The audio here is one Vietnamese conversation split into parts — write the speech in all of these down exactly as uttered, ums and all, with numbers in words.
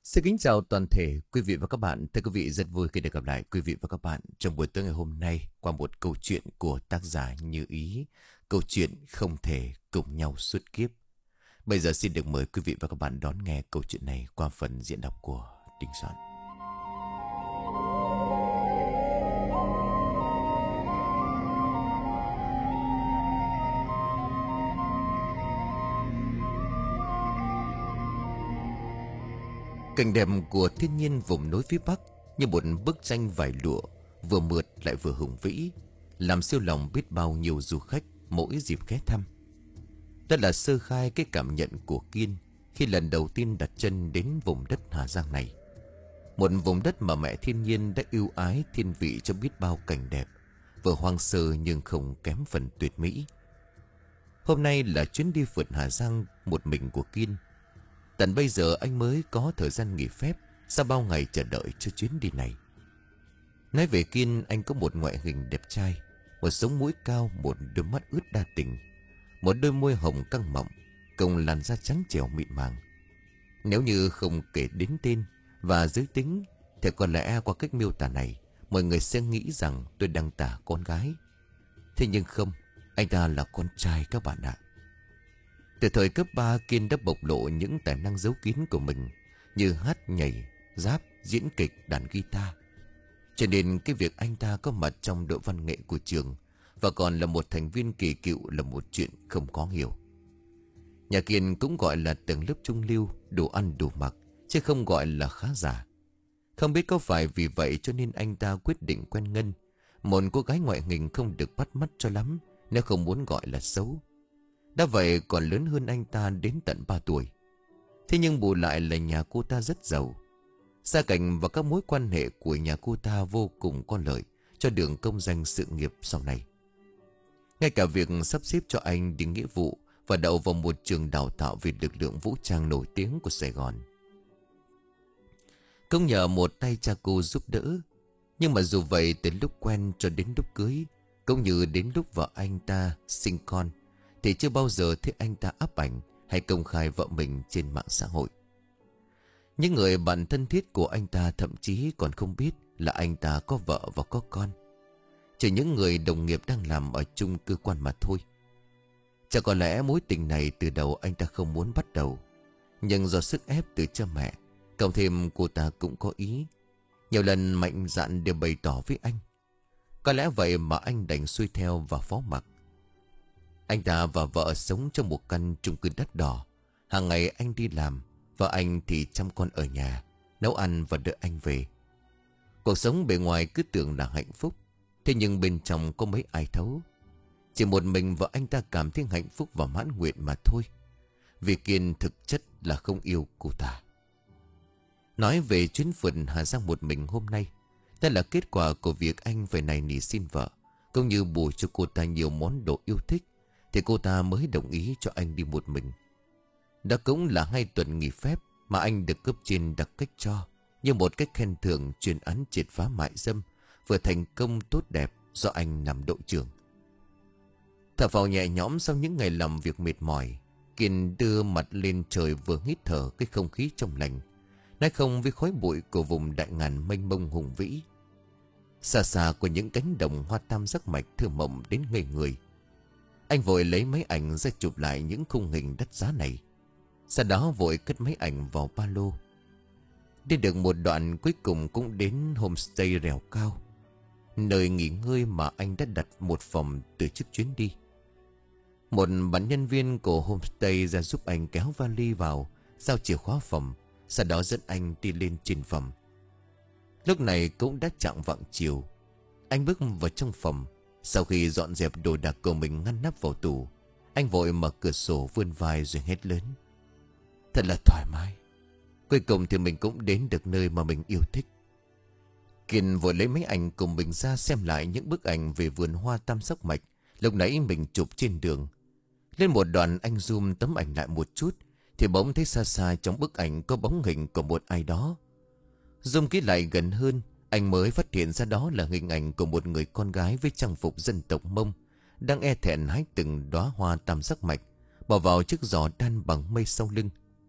Xin kính chào toàn thể quý vị và các bạn. Thưa quý vị, rất vui khi được gặp lại quý vị và các bạn trong buổi tối ngày hôm nay qua một câu chuyện của tác giả Như Ý. Câu chuyện không thể cùng nhau suốt kiếp. Bây giờ xin được mời quý vị và các bạn đón nghe câu chuyện này qua phần diễn đọc của Đình Soạn. Cảnh đẹp của thiên nhiên vùng núi phía Bắc như một bức tranh vải lụa, vừa mượt lại vừa hùng vĩ, làm siêu lòng biết bao nhiêu du khách mỗi dịp ghé thăm. Đó là sơ khai cái cảm nhận của Kiên khi lần đầu tiên đặt chân đến vùng đất Hà Giang này. Một vùng đất mà mẹ thiên nhiên đã ưu ái thiên vị cho biết bao cảnh đẹp, vừa hoang sơ nhưng không kém phần tuyệt mỹ. Hôm nay là chuyến đi phượt Hà Giang một mình của Kiên. Tận bây giờ anh mới có thời gian nghỉ phép sau bao ngày chờ đợi cho chuyến đi này. Nói về Kiên, anh có một ngoại hình đẹp trai, một sống mũi cao, một đôi mắt ướt đa tình, một đôi môi hồng căng mọng, cùng làn da trắng trẻo mịn màng. Nếu như không kể đến tên và giới tính thì có lẽ qua cách miêu tả này mọi người sẽ nghĩ rằng tôi đang tả con gái. Thế nhưng không, anh ta là con trai các bạn ạ. Từ thời cấp ba, Kiên đã bộc lộ những tài năng giấu kín của mình như hát, nhảy, rap, diễn kịch, đàn guitar. Cho nên cái việc anh ta có mặt trong đội văn nghệ của trường và còn là một thành viên kỳ cựu là một chuyện không có hiểu. Nhà Kiên cũng gọi là tầng lớp trung lưu, đủ ăn đủ mặc, chứ không gọi là khá giả. Không biết có phải vì vậy cho nên anh ta quyết định quen Ngân, một cô gái ngoại hình không được bắt mắt cho lắm, nếu không muốn gọi là xấu. Đã vậy còn lớn hơn anh ta đến tận ba tuổi. Thế nhưng bù lại là nhà cô ta rất giàu. Gia cảnh và các mối quan hệ của nhà cô ta vô cùng có lợi cho đường công danh sự nghiệp sau này. Ngay cả việc sắp xếp cho anh đi nghĩa vụ và đậu vào một trường đào tạo về lực lượng vũ trang nổi tiếng của Sài Gòn. Cũng nhờ một tay cha cô giúp đỡ. Nhưng mà dù vậy, từ lúc quen cho đến lúc cưới, cũng như đến lúc vợ anh ta sinh con, thì chưa bao giờ thấy anh ta áp ảnh hay công khai vợ mình trên mạng xã hội. Những người bạn thân thiết của anh ta thậm chí còn không biết là anh ta có vợ và có con. Chỉ những người đồng nghiệp đang làm ở chung cơ quan mà thôi. Chắc có lẽ mối tình này từ đầu anh ta không muốn bắt đầu, nhưng do sức ép từ cha mẹ, cộng thêm cô ta cũng có ý, nhiều lần mạnh dạn đều bày tỏ với anh. Có lẽ vậy mà anh đành xuôi theo và phó mặc. Anh ta và vợ sống trong một căn chung cư đắt đỏ. Hàng ngày anh đi làm, vợ anh thì chăm con ở nhà, nấu ăn và đợi anh về. Cuộc sống bề ngoài cứ tưởng là hạnh phúc, thế nhưng bên trong có mấy ai thấu. Chỉ một mình vợ anh ta cảm thấy hạnh phúc và mãn nguyện mà thôi. Vì Kiên thực chất là không yêu cô ta. Nói về chuyến phượt Hà Giang một mình hôm nay, đó là kết quả của việc anh về này nỉ xin vợ, cũng như bù cho cô ta nhiều món đồ yêu thích, thì cô ta mới đồng ý cho anh đi một mình. Đó cũng là hai tuần nghỉ phép mà anh được cấp trên đặc cách cho, như một cách khen thưởng chuyên án triệt phá mại dâm vừa thành công tốt đẹp do anh làm đội trưởng. Thở phào nhẹ nhõm sau những ngày làm việc mệt mỏi, Kiên đưa mặt lên trời vừa hít thở cái không khí trong lành, nói không với khói bụi của vùng đại ngàn mênh mông hùng vĩ. Xa xa của những cánh đồng hoa tam giác mạch thơ mộng đến ngây người. Anh vội lấy máy ảnh ra chụp lại những khung hình đắt giá này. Sau đó vội cất máy ảnh vào ba lô. Đi được một đoạn cuối cùng cũng đến homestay rèo cao, nơi nghỉ ngơi mà anh đã đặt một phòng từ trước chuyến đi. Một bạn nhân viên của homestay ra giúp anh kéo vali vào, giao chìa khóa phòng, sau đó dẫn anh đi lên trên phòng. Lúc này cũng đã chạng vạng chiều. Anh bước vào trong phòng. Sau khi dọn dẹp đồ đạc của mình ngăn nắp vào tủ, anh vội mở cửa sổ vươn vai rồi hét lớn: thật là thoải mái. Cuối cùng thì mình cũng đến được nơi mà mình yêu thích. Kiên vội lấy máy ảnh cùng mình ra xem lại những bức ảnh về vườn hoa tam giác mạch lúc nãy mình chụp trên đường. Lên một đoạn anh zoom tấm ảnh lại một chút, thì bỗng thấy xa xa trong bức ảnh có bóng hình của một ai đó. Zoom kỹ lại gần hơn, anh mới phát hiện ra đó là hình ảnh của một người con gái với trang phục dân tộc Mông, đang e thẹn hái từng đóa hoa tam giác mạch, bỏ vào chiếc giỏ đan bằng mây sau lưng.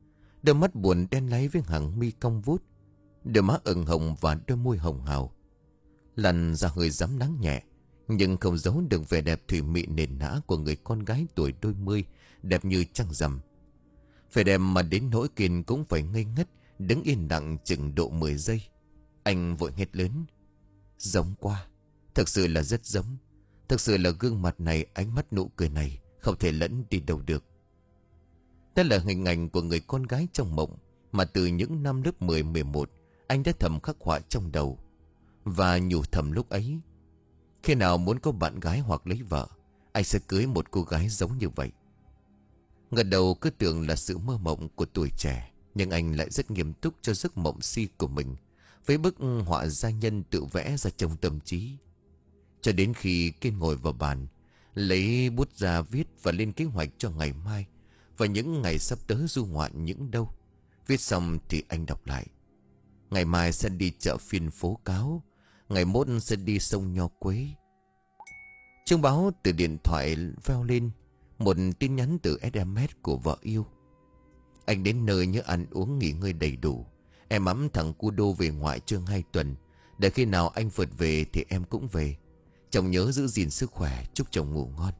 Đôi mắt buồn đen láy với hàng mi cong vút, đôi má ửng hồng và đôi môi hồng hào. Làn da hơi rám nắng nhẹ, nhưng không giấu được vẻ đẹp thủy mị nền nã của người con gái tuổi đôi mươi, đẹp như trăng rằm. Vẻ đẹp mà đến nỗi Kiên cũng phải ngây ngất, đứng yên lặng chừng độ mười giây. Anh vội hét lớn: giống quá, thực sự là rất giống. Thực sự là gương mặt này, ánh mắt, nụ cười này không thể lẫn đi đâu được. Đó là hình ảnh của người con gái trong mộng mà từ những năm lớp mười, mười một anh đã thầm khắc họa trong đầu. Và nhủ thầm lúc ấy, khi nào muốn có bạn gái hoặc lấy vợ, anh sẽ cưới một cô gái giống như vậy. Ngờ đầu cứ tưởng là sự mơ mộng của tuổi trẻ, nhưng anh lại rất nghiêm túc cho giấc mộng si của mình, với bức họa gia nhân tự vẽ ra trong tâm trí. Cho đến khi Kiên ngồi vào bàn, lấy bút ra viết và lên kế hoạch cho ngày mai và những ngày sắp tới du ngoạn những đâu. Viết xong thì anh đọc lại: ngày mai sẽ đi chợ phiên phố Cáo, ngày mốt sẽ đi sông Nho Quế. Chuông báo từ điện thoại veo lên, một tin nhắn từ ét em ét của vợ yêu: anh đến nơi nhớ ăn uống nghỉ ngơi đầy đủ. Em ẵm thằng cu đô về ngoại trương hai tuần. Để khi nào anh vượt về thì em cũng về. Chồng nhớ giữ gìn sức khỏe, chúc chồng ngủ ngon.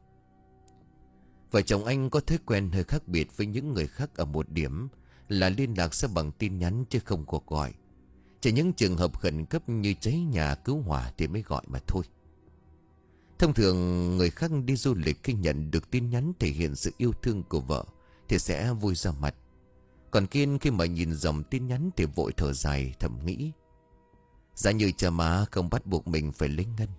Vợ chồng anh có thói quen hơi khác biệt với những người khác ở một điểm là liên lạc sẽ bằng tin nhắn chứ không cuộc gọi. Chỉ những trường hợp khẩn cấp như cháy nhà cứu hỏa thì mới gọi mà thôi. Thông thường người khác đi du lịch khi nhận được tin nhắn thể hiện sự yêu thương của vợ thì sẽ vui ra mặt. Còn Kiên khi mà nhìn dòng tin nhắn thì vội thở dài thầm nghĩ: giá như cha má không bắt buộc mình phải lấy ngân.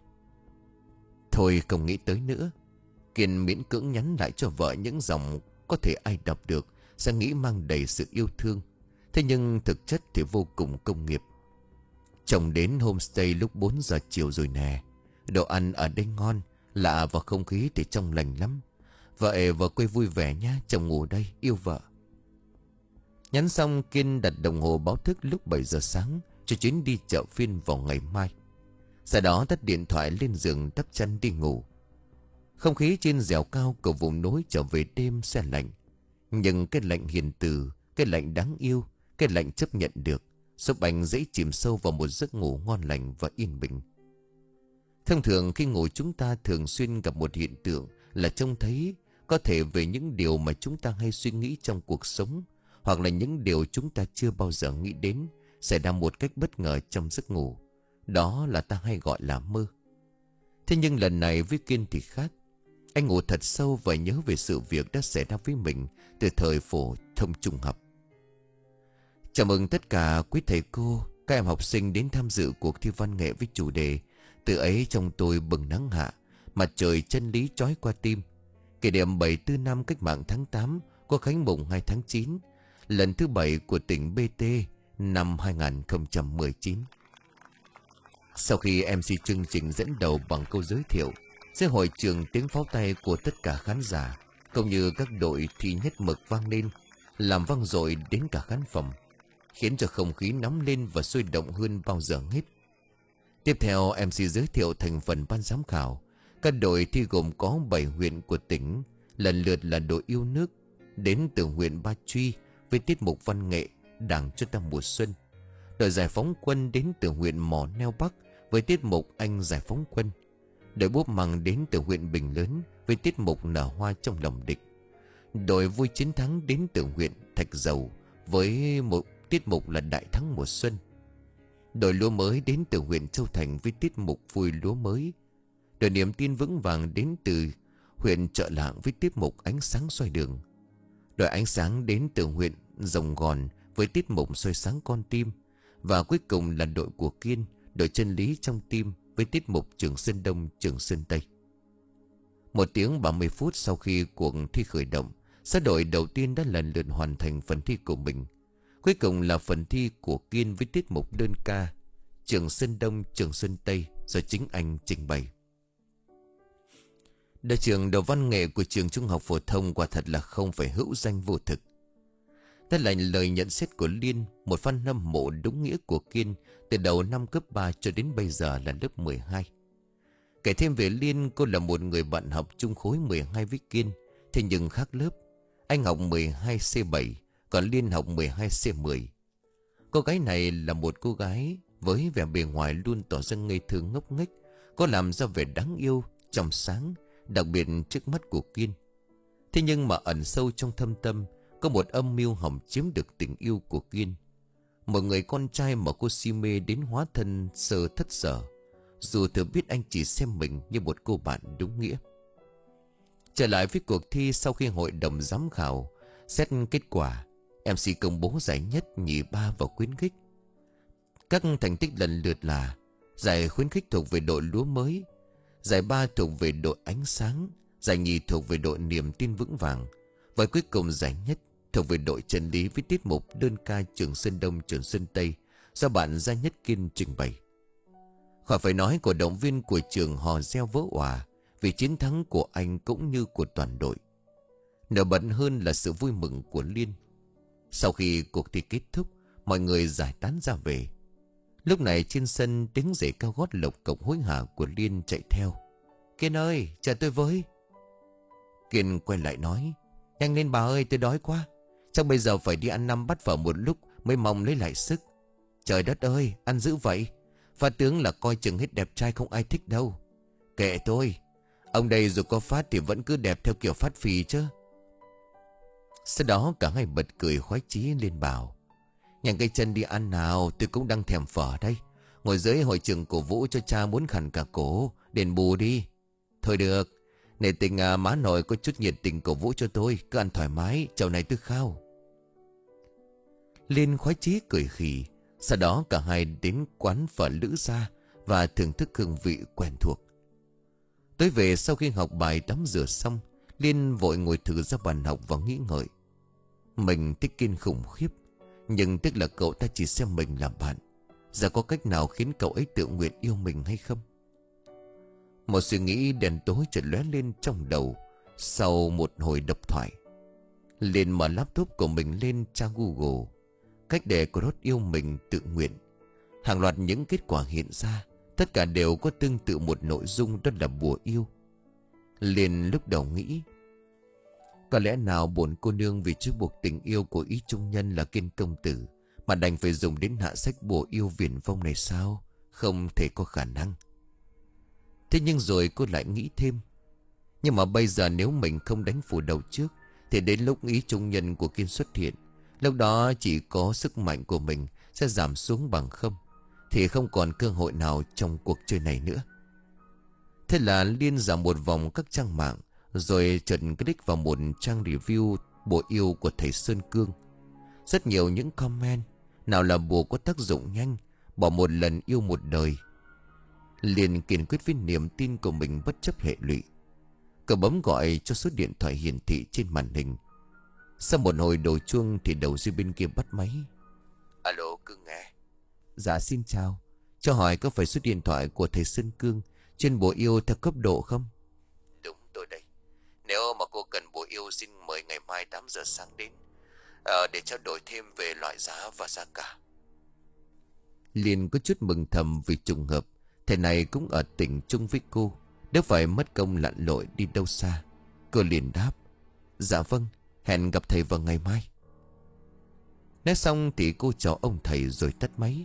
Thôi không nghĩ tới nữa. Kiên miễn cưỡng nhắn lại cho vợ những dòng có thể ai đọc được sẽ nghĩ mang đầy sự yêu thương. Thế nhưng thực chất thì vô cùng công nghiệp. Chồng đến homestay lúc bốn giờ chiều rồi nè. Đồ ăn ở đây ngon, lạ và không khí thì trong lành lắm. Vợ vợ quê vui vẻ nhá, chồng ngủ đây, yêu vợ. Nhắn xong Kiên đặt đồng hồ báo thức lúc bảy giờ sáng cho chuyến đi chợ phiên vào ngày mai. Sau đó tắt điện thoại lên giường đắp chăn đi ngủ. Không khí trên dẻo cao của vùng núi trở về đêm se lạnh. Nhưng cái lạnh hiền từ, cái lạnh đáng yêu, cái lạnh chấp nhận được giúp anh dễ chìm sâu vào một giấc ngủ ngon lành và yên bình. Thông thường khi ngủ chúng ta thường xuyên gặp một hiện tượng là trông thấy có thể về những điều mà chúng ta hay suy nghĩ trong cuộc sống, hoặc là những điều chúng ta chưa bao giờ nghĩ đến xảy ra một cách bất ngờ trong giấc ngủ. Đó là ta hay gọi là mơ. Thế nhưng lần này với Kiên thì khác. Anh ngủ thật sâu và nhớ về sự việc đã xảy ra với mình từ thời phổ thông trung học. Chào mừng tất cả quý thầy cô, các em học sinh đến tham dự cuộc thi văn nghệ với chủ đề Từ ấy trong tôi bừng nắng hạ, mặt trời chân lý chói qua tim. Kỷ niệm bảy mươi tư năm cách mạng tháng tám, qua khánh mùng hai tháng chín, lần thứ bảy của tỉnh bê tê năm hai không một chín. Sau khi em xê chương trình dẫn đầu bằng câu giới thiệu, sẽ hội trường tiếng pháo tay của tất cả khán giả cũng như các đội thi nhất mực vang lên, làm vang dội đến cả khán phòng, khiến cho không khí nóng lên và sôi động hơn bao giờ hết. Tiếp theo em xê giới thiệu thành phần ban giám khảo. Các đội thi gồm có bảy huyện của tỉnh, lần lượt là đội yêu nước đến từ huyện Ba Truy với tiết mục văn nghệ Đảng cho ta mùa xuân, đội giải phóng quân đến từ huyện Mỏ Neo Bắc với tiết mục Anh giải phóng quân, đội búp măng đến từ huyện Bình Lớn với tiết mục Nở hoa trong lòng địch, đội vui chiến thắng đến từ huyện Thạch Dầu với một tiết mục là Đại thắng mùa xuân, đội lúa mới đến từ huyện Châu Thành với tiết mục Vui lúa mới, đội niềm tin vững vàng đến từ huyện Chợ Lạng với tiết mục Ánh sáng soi đường, đội ánh sáng đến từ huyện Rồng Gòn với tiết mục Soi sáng con tim, và cuối cùng là đội của Kiên, đội chân lý trong tim với tiết mục Trường Sơn Đông Trường Sơn Tây. Một tiếng ba mươi phút sau khi cuộc thi khởi động, sáu đội đầu tiên đã lần lượt hoàn thành phần thi của mình. Cuối cùng là phần thi của Kiên với tiết mục đơn ca Trường Sơn Đông Trường Sơn Tây do chính anh trình bày. Đội trưởng đầu văn nghệ của trường trung học phổ thông quả thật là không phải hữu danh vô thực. Đó là lời nhận xét của Liên, một fan hâm mộ đúng nghĩa của Kiên từ đầu năm cấp ba cho đến bây giờ là lớp mười hai. Kể thêm về Liên, cô là một người bạn học chung khối mười hai với Kiên, thế nhưng khác lớp. Anh học mười hai C bảy, còn Liên học mười hai C mười. Cô gái này là một cô gái với vẻ bề ngoài luôn tỏ ra ngây thơ ngốc nghếch, có làm ra vẻ đáng yêu, trong sáng, đặc biệt trước mắt của Kiên. Thế nhưng mà ẩn sâu trong thâm tâm có một âm mưu hòng chiếm được tình yêu của Kiên. Một người con trai mà cô si mê đến hóa thân sơ thất sở, dù thừa biết anh chỉ xem mình như một cô bạn đúng nghĩa. Trở lại với cuộc thi, sau khi hội đồng giám khảo xét kết quả, em xê công bố giải nhất, nhì, ba và khuyến khích. Các thành tích lần lượt là: giải khuyến khích thuộc về đội lúa mới, giải ba thuộc về đội ánh sáng, giải nhì thuộc về đội niềm tin vững vàng, và cuối cùng giải nhất thuộc về đội chân lý với tiết mục đơn ca Trường Sơn Đông Trường Sơn Tây do bạn Gia Nhất Kiên trình bày. Khỏi phải nói, cổ động viên của trường hò reo vỡ òa vì chiến thắng của anh cũng như của toàn đội. Nổi bật hơn là sự vui mừng của Liên. Sau khi cuộc thi kết thúc, mọi người giải tán ra về. Lúc này trên sân, tiếng giày cao gót lộc cộc hối hả của Liên chạy theo. Kiên ơi, chờ tôi với. Kiên quay lại nói: Nhanh lên bà ơi, tôi đói quá. Chắc bây giờ phải đi ăn năm bát phở một lúc mới mong lấy lại sức. Trời đất ơi, ăn dữ vậy. Phát tướng là coi chừng hết đẹp trai không ai thích đâu. Kệ tôi, ông đây dù có phát thì vẫn cứ đẹp theo kiểu phát phì chứ. Sau đó cả hai bật cười khoái chí lên bảo: Nhanh cây chân đi ăn nào, tôi cũng đang thèm phở đây. Ngồi dưới hội trường cổ vũ cho cha muốn khẳng cả cổ, đền bù đi. Thôi được, nể tình à, má nội có chút nhiệt tình cổ vũ cho tôi, cứ ăn thoải mái, chầu này tôi khao. Liên khoái chí cười khì. Sau đó cả hai đến quán phở Lữ Gia và thưởng thức hương vị quen thuộc. Tới về sau khi học bài tắm rửa xong, Liên vội ngồi thử ra bàn học và nghĩ ngợi. Mình thích Kiên khủng khiếp, nhưng tiếc là cậu ta chỉ xem mình làm bạn. Giờ có cách nào khiến cậu ấy tự nguyện yêu mình hay không? Một suy nghĩ đèn tối chợt lóe lên trong đầu. Sau một hồi độc thoại, Liên mở laptop của mình lên trang Google cách để Cross yêu mình tự nguyện. Hàng loạt những kết quả hiện ra, tất cả đều có tương tự một nội dung, đó là bùa yêu. Liên lúc đầu nghĩ, có lẽ nào bổn cô nương vì trói buộc tình yêu của ý trung nhân là Kiên công tử mà đành phải dùng đến hạ sách bùa yêu viển vông này sao? Không thể có khả năng. Thế nhưng rồi cô lại nghĩ thêm, nhưng mà bây giờ nếu mình không đánh phủ đầu trước thì đến lúc ý trung nhân của Kiên xuất hiện, lúc đó chỉ có sức mạnh của mình sẽ giảm xuống bằng không, thì không còn cơ hội nào trong cuộc chơi này nữa. Thế là Liên dạo một vòng các trang mạng, rồi chợt click vào một trang review bùa yêu của thầy Sơn Cương. Rất nhiều những comment, nào là bùa có tác dụng nhanh, bỏ một lần yêu một đời. Liên kiên quyết với niềm tin của mình bất chấp hệ lụy. Cậu bấm gọi cho số điện thoại hiển thị trên màn hình. Sau một hồi đổ chuông thì đầu dây bên kia bắt máy. Alo, Cương nghe. Dạ xin chào, cho hỏi có phải số điện thoại của thầy Sơn Cương trên bùa yêu theo cấp độ không? Đúng, tôi đây. Nếu mà cô cần bùa yêu, xin mời ngày mai tám giờ sáng đến à, để trao đổi thêm về loại giá và giá cả. Liên có chút mừng thầm vì trùng hợp thầy này cũng ở tỉnh chung với cô, đâu phải mất công lặn lội đi đâu xa. Cô liền đáp: Dạ vâng, hẹn gặp thầy vào ngày mai. Nói xong thì cô chào ông thầy rồi tắt máy.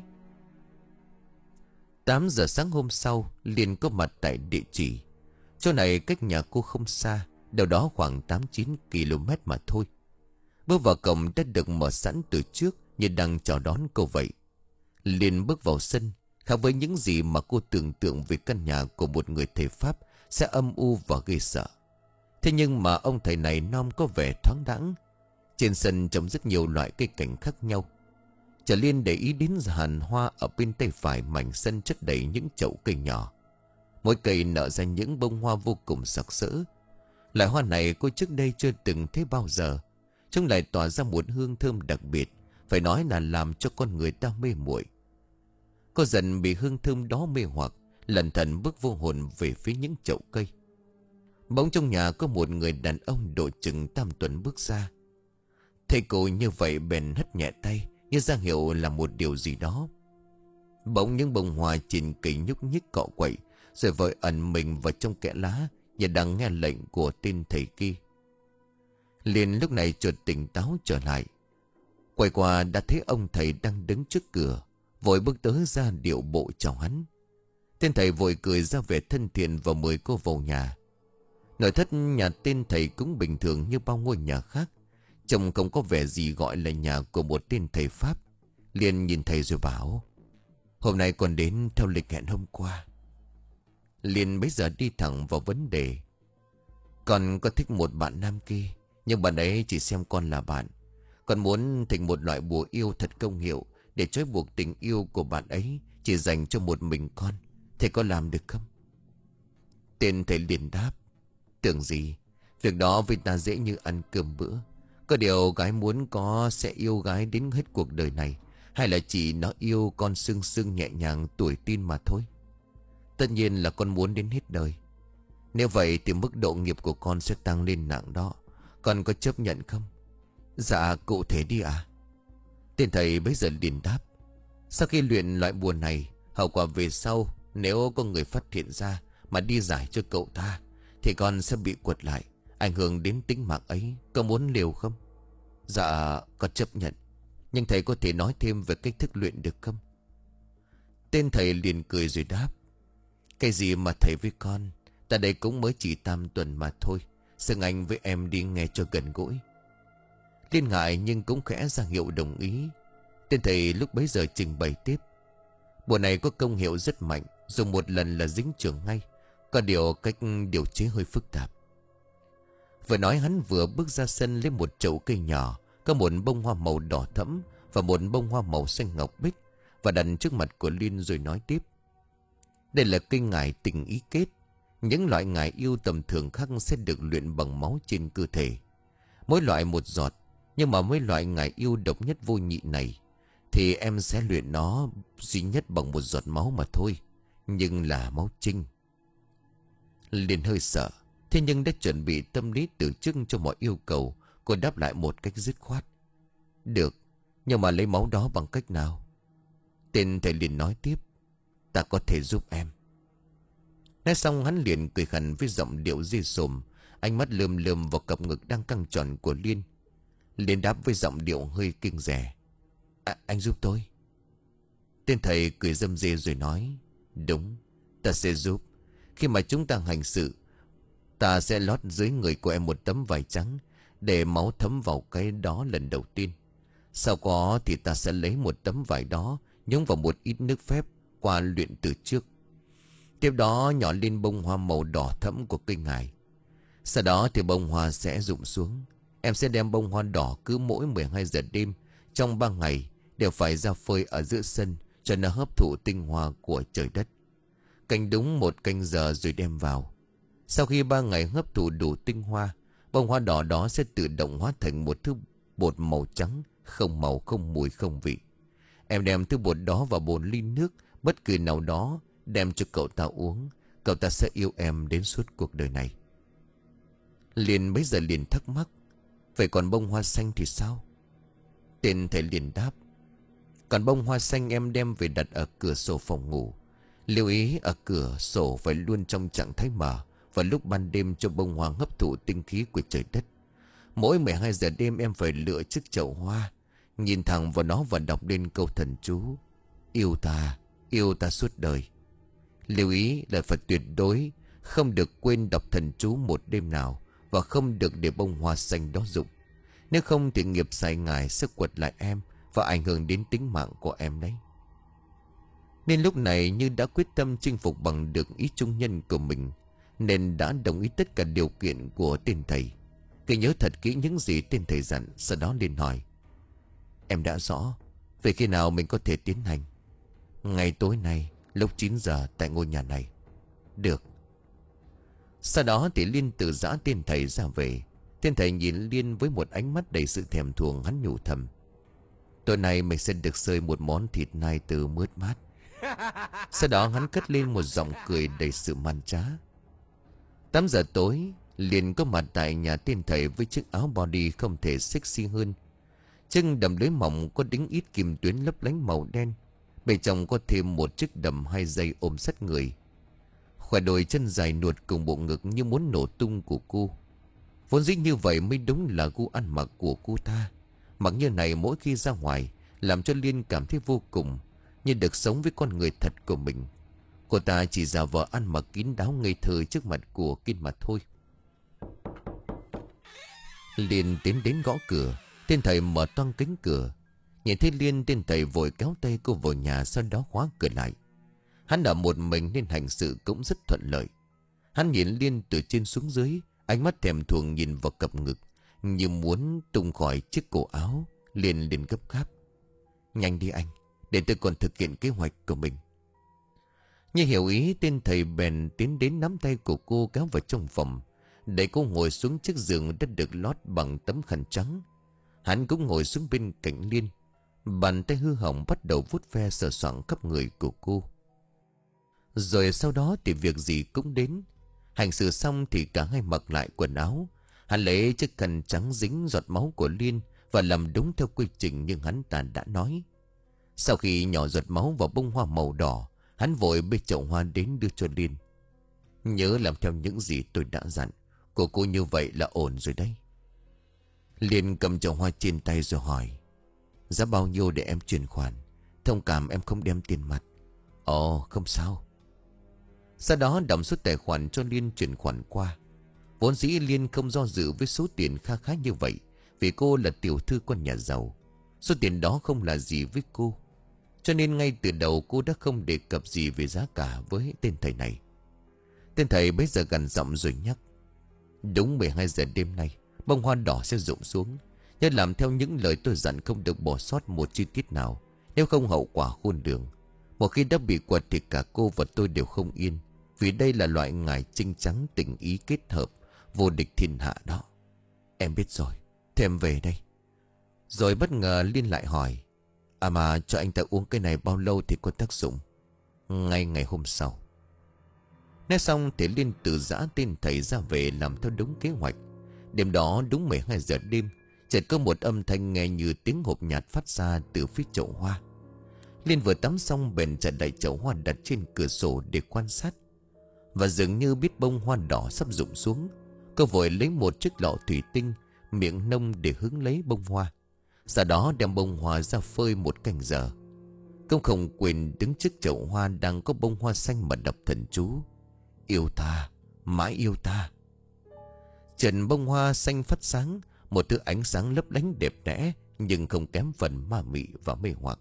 Tám giờ sáng hôm sau, Liên có mặt tại địa chỉ. Chỗ này cách nhà cô không xa, đâu đó khoảng tám chín ki lô mét mà thôi. Bước vào cổng đã được mở sẵn từ trước như đang chào đón cô vậy. Liên bước vào sân, khác với những gì mà cô tưởng tượng về căn nhà của một người thầy Pháp sẽ âm u và ghê sợ. Thế nhưng mà ông thầy này non có vẻ thoáng đãng. Trên sân trồng rất nhiều loại cây cảnh khác nhau. Trở Liên để ý đến hàn hoa ở bên tay phải mảnh sân chất đầy những chậu cây nhỏ. Mỗi cây nở ra những bông hoa vô cùng sặc sỡ. Loại hoa này cô trước đây chưa từng thấy bao giờ. Chúng lại tỏa ra một hương thơm đặc biệt, phải nói là làm cho con người ta mê muội. Cô dần bị hương thơm đó mê hoặc, lần thần bước vô hồn về phía những chậu cây. Bỗng trong nhà có một người đàn ông độ chừng tam tuần bước ra. Thấy cô như vậy bèn hất nhẹ tay, như ra hiệu là một điều gì đó. Bỗng những bông hoa trên cây nhúc nhích cọ quậy, rồi vội ẩn mình vào trong kẽ lá, và đang nghe lệnh của tên thầy kia. Liền lúc này chợt tỉnh táo trở lại. Quay qua đã thấy ông thầy đang đứng trước cửa, vội bước tới ra điệu bộ chào hắn. Tên thầy vội cười ra vẻ thân thiện và mời cô vào nhà. Nội thất nhà tên thầy cũng bình thường như bao ngôi nhà khác, trông không có vẻ gì gọi là nhà của một tên thầy Pháp. Liền nhìn thầy rồi bảo: "Hôm nay con đến theo lịch hẹn hôm qua." Liền bây giờ đi thẳng vào vấn đề: "Con có thích một bạn nam kia, nhưng bạn ấy chỉ xem con là bạn. Con muốn thành một loại bùa yêu thật công hiệu, để trói buộc tình yêu của bạn ấy chỉ dành cho một mình con. Thầy có làm được không?" Tên thầy liền đáp: "Tưởng gì, việc đó với ta dễ như ăn cơm bữa. Có điều gái muốn có sẽ yêu gái đến hết cuộc đời này, hay là chỉ nó yêu con sưng sưng nhẹ nhàng tuổi tin mà thôi? Tất nhiên là con muốn đến hết đời. Nếu vậy thì mức độ nghiệp của con sẽ tăng lên nặng đó. Con có chấp nhận không?" "Dạ cụ thể đi ạ." Tên thầy bấy giờ liền đáp: "Sau khi luyện loại bùa này, hậu quả về sau nếu có người phát hiện ra mà đi giải cho cậu ta, thì con sẽ bị quật lại, ảnh hưởng đến tính mạng ấy. Có muốn liều không?" "Dạ con chấp nhận. Nhưng thầy có thể nói thêm về cách thức luyện được không?" Tên thầy liền cười rồi đáp: "Cái gì mà thầy với con, ta đây cũng mới chỉ tam tuần mà thôi. Xưng anh với em đi nghe cho gần gũi." Liên ngại nhưng cũng khẽ ra hiệu đồng ý. Tên thầy lúc bấy giờ trình bày tiếp: "Bùa này có công hiệu rất mạnh, dùng một lần là dính chưởng ngay. Có điều cách điều chế hơi phức tạp." Vừa nói hắn vừa bước ra sân lấy một chậu cây nhỏ, có một bông hoa màu đỏ thẫm và một bông hoa màu xanh ngọc bích, và đặt trước mặt của Liên rồi nói tiếp: "Đây là cây ngải tình ý kết. Những loại ngải yêu tầm thường khác sẽ được luyện bằng máu trên cơ thể. Mỗi loại một giọt, nhưng mà mấy loại ngải yêu độc nhất vô nhị này thì em sẽ luyện nó duy nhất bằng một giọt máu mà thôi, nhưng là máu trinh." Liên hơi sợ, thế nhưng đã chuẩn bị tâm lý từ trước cho mọi yêu cầu. Cô đáp lại một cách dứt khoát: "Được, nhưng mà lấy máu đó bằng cách nào?" Tên thầy liền nói tiếp: "Ta có thể giúp em." Nói xong hắn liền cười khăn với giọng điệu dê sồm, ánh mắt lườm lườm vào cặp ngực đang căng tròn của Liên. Liên đáp với giọng điệu hơi kinh rẻ: À, "Anh giúp tôi." Tên thầy cười râm rê rồi nói: "Đúng, ta sẽ giúp. Khi mà chúng ta hành sự, ta sẽ lót dưới người của em một tấm vải trắng, để máu thấm vào cái đó lần đầu tiên. Sau đó thì ta sẽ lấy một tấm vải đó, nhúng vào một ít nước phép qua luyện từ trước. Tiếp đó nhỏ lên bông hoa màu đỏ thẫm của cây ngải. Sau đó thì bông hoa sẽ rụng xuống. Em sẽ đem bông hoa đỏ cứ mỗi mười hai giờ đêm trong ba ngày đều phải ra phơi ở giữa sân, cho nó hấp thụ tinh hoa của trời đất. Canh đúng một canh giờ rồi đem vào. Sau khi ba ngày hấp thụ đủ tinh hoa, bông hoa đỏ đó sẽ tự động hóa thành một thứ bột màu trắng, không màu, không mùi, không vị. Em đem thứ bột đó vào bồn ly nước bất kỳ nào đó, đem cho cậu ta uống. Cậu ta sẽ yêu em đến suốt cuộc đời này." Liền bấy giờ liền thắc mắc: "Vậy còn bông hoa xanh thì sao?" Tên thầy liền đáp: "Còn bông hoa xanh em đem về đặt ở cửa sổ phòng ngủ. Lưu ý ở cửa sổ phải luôn trong trạng thái mở, và lúc ban đêm cho bông hoa hấp thụ tinh khí của trời đất. Mỗi mười hai giờ đêm em phải lựa chiếc chậu hoa, nhìn thẳng vào nó và đọc lên câu thần chú: Yêu ta, yêu ta suốt đời. Lưu ý là phải tuyệt đối không được quên đọc thần chú một đêm nào, và không được để bông hoa xanh đó rụng. Nếu không thì nghiệp sai ngài sẽ quật lại em và ảnh hưởng đến tính mạng của em đấy." Nên lúc này như đã quyết tâm chinh phục bằng được ý trung nhân của mình, nên đã đồng ý tất cả điều kiện của tên thầy. Cứ nhớ thật kỹ những gì tên thầy dặn, sau đó liền hỏi: "Em đã rõ. Về khi nào mình có thể tiến hành?" "Ngày tối nay lúc chín giờ tại ngôi nhà này." "Được." Sau đó thì Liên từ giã tên thầy ra về. Tên thầy nhìn Liên với một ánh mắt đầy sự thèm thuồng, hắn nhủ thầm: "Tối nay mình sẽ được xơi một món thịt nai từ mướt mát." Sau đó hắn cất lên một giọng cười đầy sự man trá. Tám giờ tối, Liên có mặt tại nhà tên thầy với chiếc áo body không thể sexy hơn. Chân đầm lưới mỏng có đính ít kim tuyến lấp lánh màu đen. Bên trong có thêm một chiếc đầm hai dây ôm sát người. Khỏe đồi chân dài nuột cùng bộ ngực như muốn nổ tung của cô. Vốn dĩ như vậy mới đúng là gu ăn mặc của cô ta. Mặc như này mỗi khi ra ngoài làm cho Liên cảm thấy vô cùng như được sống với con người thật của mình. Cô ta chỉ giả vờ ăn mặc kín đáo ngây thơ trước mặt của Kiên mà thôi. Liên tiến đến gõ cửa. Tên thầy mở toang cánh cửa. Nhìn thấy Liên, tên thầy vội kéo tay cô vào nhà, sau đó khóa cửa lại. Hắn ở một mình nên hành sự cũng rất thuận lợi. Hắn nhìn Liên từ trên xuống dưới, ánh mắt thèm thuồng nhìn vào cặp ngực như muốn tung khỏi chiếc cổ áo. Liên liền gấp gáp: "Nhanh đi anh, để tôi còn thực hiện kế hoạch của mình." Như hiểu ý, tên thầy bèn tiến đến nắm tay của cô kéo vào trong phòng, để cô ngồi xuống chiếc giường đã được lót bằng tấm khăn trắng. Hắn cũng ngồi xuống bên cạnh Liên. Bàn tay hư hỏng bắt đầu vuốt ve sờ soạng khắp người của cô. Rồi sau đó thì việc gì cũng đến. Hành xử xong thì cả hai mặc lại quần áo. Hắn lấy chiếc khăn trắng dính giọt máu của Liên và làm đúng theo quy trình nhưng hắn ta đã nói. Sau khi nhỏ giọt máu vào bông hoa màu đỏ, hắn vội bê chậu hoa đến đưa cho Liên. "Nhớ làm theo những gì tôi đã dặn. Của cô như vậy là ổn rồi đấy." Liên cầm chậu hoa trên tay rồi hỏi: "Giá bao nhiêu để em chuyển khoản? Thông cảm em không đem tiền mặt." "Ồ, không sao." Sau đó đóng số tài khoản cho Liên chuyển khoản qua. Vốn dĩ Liên không do dự với số tiền kha khá như vậy, vì cô là tiểu thư con nhà giàu. Số tiền đó không là gì với cô, cho nên ngay từ đầu cô đã không đề cập gì về giá cả với tên thầy này. Tên thầy bấy giờ gằn giọng rồi nhắc: "Đúng mười hai giờ đêm nay bông hoa đỏ sẽ rụng xuống. Nhớ làm theo những lời tôi dặn, không được bỏ sót một chi tiết nào, nếu không hậu quả khôn lường. Một khi đã bị quật thì cả cô và tôi đều không yên, vì đây là loại ngải trinh trắng tình ý kết hợp, vô địch thiên hạ đó." "Em biết rồi, thế em về đây." Rồi bất ngờ Liên lại hỏi: "À mà cho anh ta uống cái này bao lâu thì có tác dụng?" "Ngay ngày hôm sau." Nói xong thì Liên từ giã tên thầy ra về làm theo đúng kế hoạch. Đêm đó đúng mười hai giờ đêm, chợt có một âm thanh nghe như tiếng hộp nhạt phát ra từ phía chậu hoa. Liên vừa tắm xong bèn chợt đẩy chậu hoa đặt trên cửa sổ để quan sát. Và dường như biết bông hoa đỏ sắp rụng xuống, cô vội lấy một chiếc lọ thủy tinh miệng nông để hứng lấy bông hoa. Sau đó đem bông hoa ra phơi một canh giờ. Công không quên đứng trước chậu hoa đang có bông hoa xanh mà đọc thần chú: "Yêu ta, mãi yêu ta." Trần bông hoa xanh phát sáng, một thứ ánh sáng lấp lánh đẹp đẽ nhưng không kém phần ma mị và mê hoặc.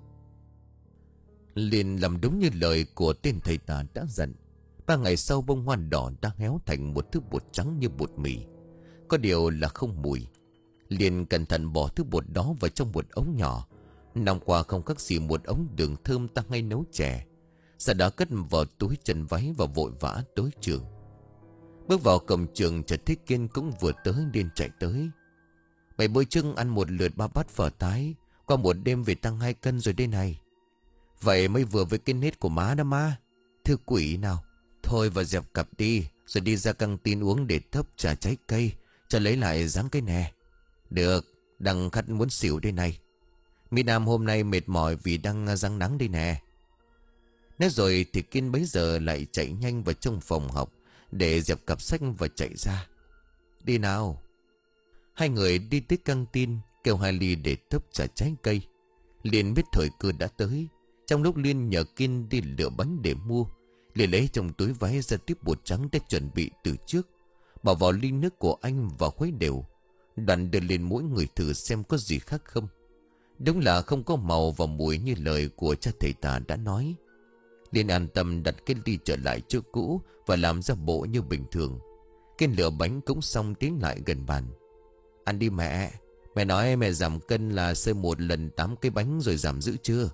Liền làm đúng như lời của tên thầy tà đã dặn. Ba ngày sau bông hoa đỏ đã héo thành một thứ bột trắng như bột mì, có điều là không mùi. Liền cẩn thận bỏ thứ bột đó vào trong một ống nhỏ. Năm qua không khác gì một ống đường thơm ta hay nấu chè. Sau đó cất vào túi chân váy và vội vã tới trường. Bước vào cổng trường, chợt thấy Kiên cũng vừa tới nên chạy tới: "Bảy bữa trước ăn một lượt ba bát phở tái, qua một đêm về tăng hai cân rồi đây này." "Vậy mới vừa với cái nết của má đó má. Thư quỷ nào. Thôi vào dẹp cặp đi, rồi đi ra căng tin uống để thấp trà trái cây, cho lấy lại dáng cái nè." "Được, đang khát muốn xỉu đây này. Mỹ Nam hôm nay mệt mỏi vì đang răng nắng đây nè." Nói rồi thì Kiên bấy giờ lại chạy nhanh vào trong phòng học để dẹp cặp sách và chạy ra: "Đi nào." Hai người đi tới căng tin, kêu hai ly để thấp trà trái cây. Liên biết thời cơ đã tới. Trong lúc Liên nhờ Kiên đi lựa bánh để mua, Liên lấy trong túi váy ra tiếp bột trắng đã chuẩn bị từ trước, bỏ vào ly nước của anh và khuấy đều. Đoạn đưa lên mỗi người thử xem có gì khác không. Đúng là không có màu và mùi như lời của cha thầy tà đã nói. Liên an tâm đặt cái ly trở lại chỗ cũ và làm ra bộ như bình thường. Kiên lựa bánh cũng xong tiến lại gần bàn: "Ăn đi mẹ. Mẹ nói mẹ giảm cân là xơi một lần tám cái bánh rồi giảm dữ chưa?"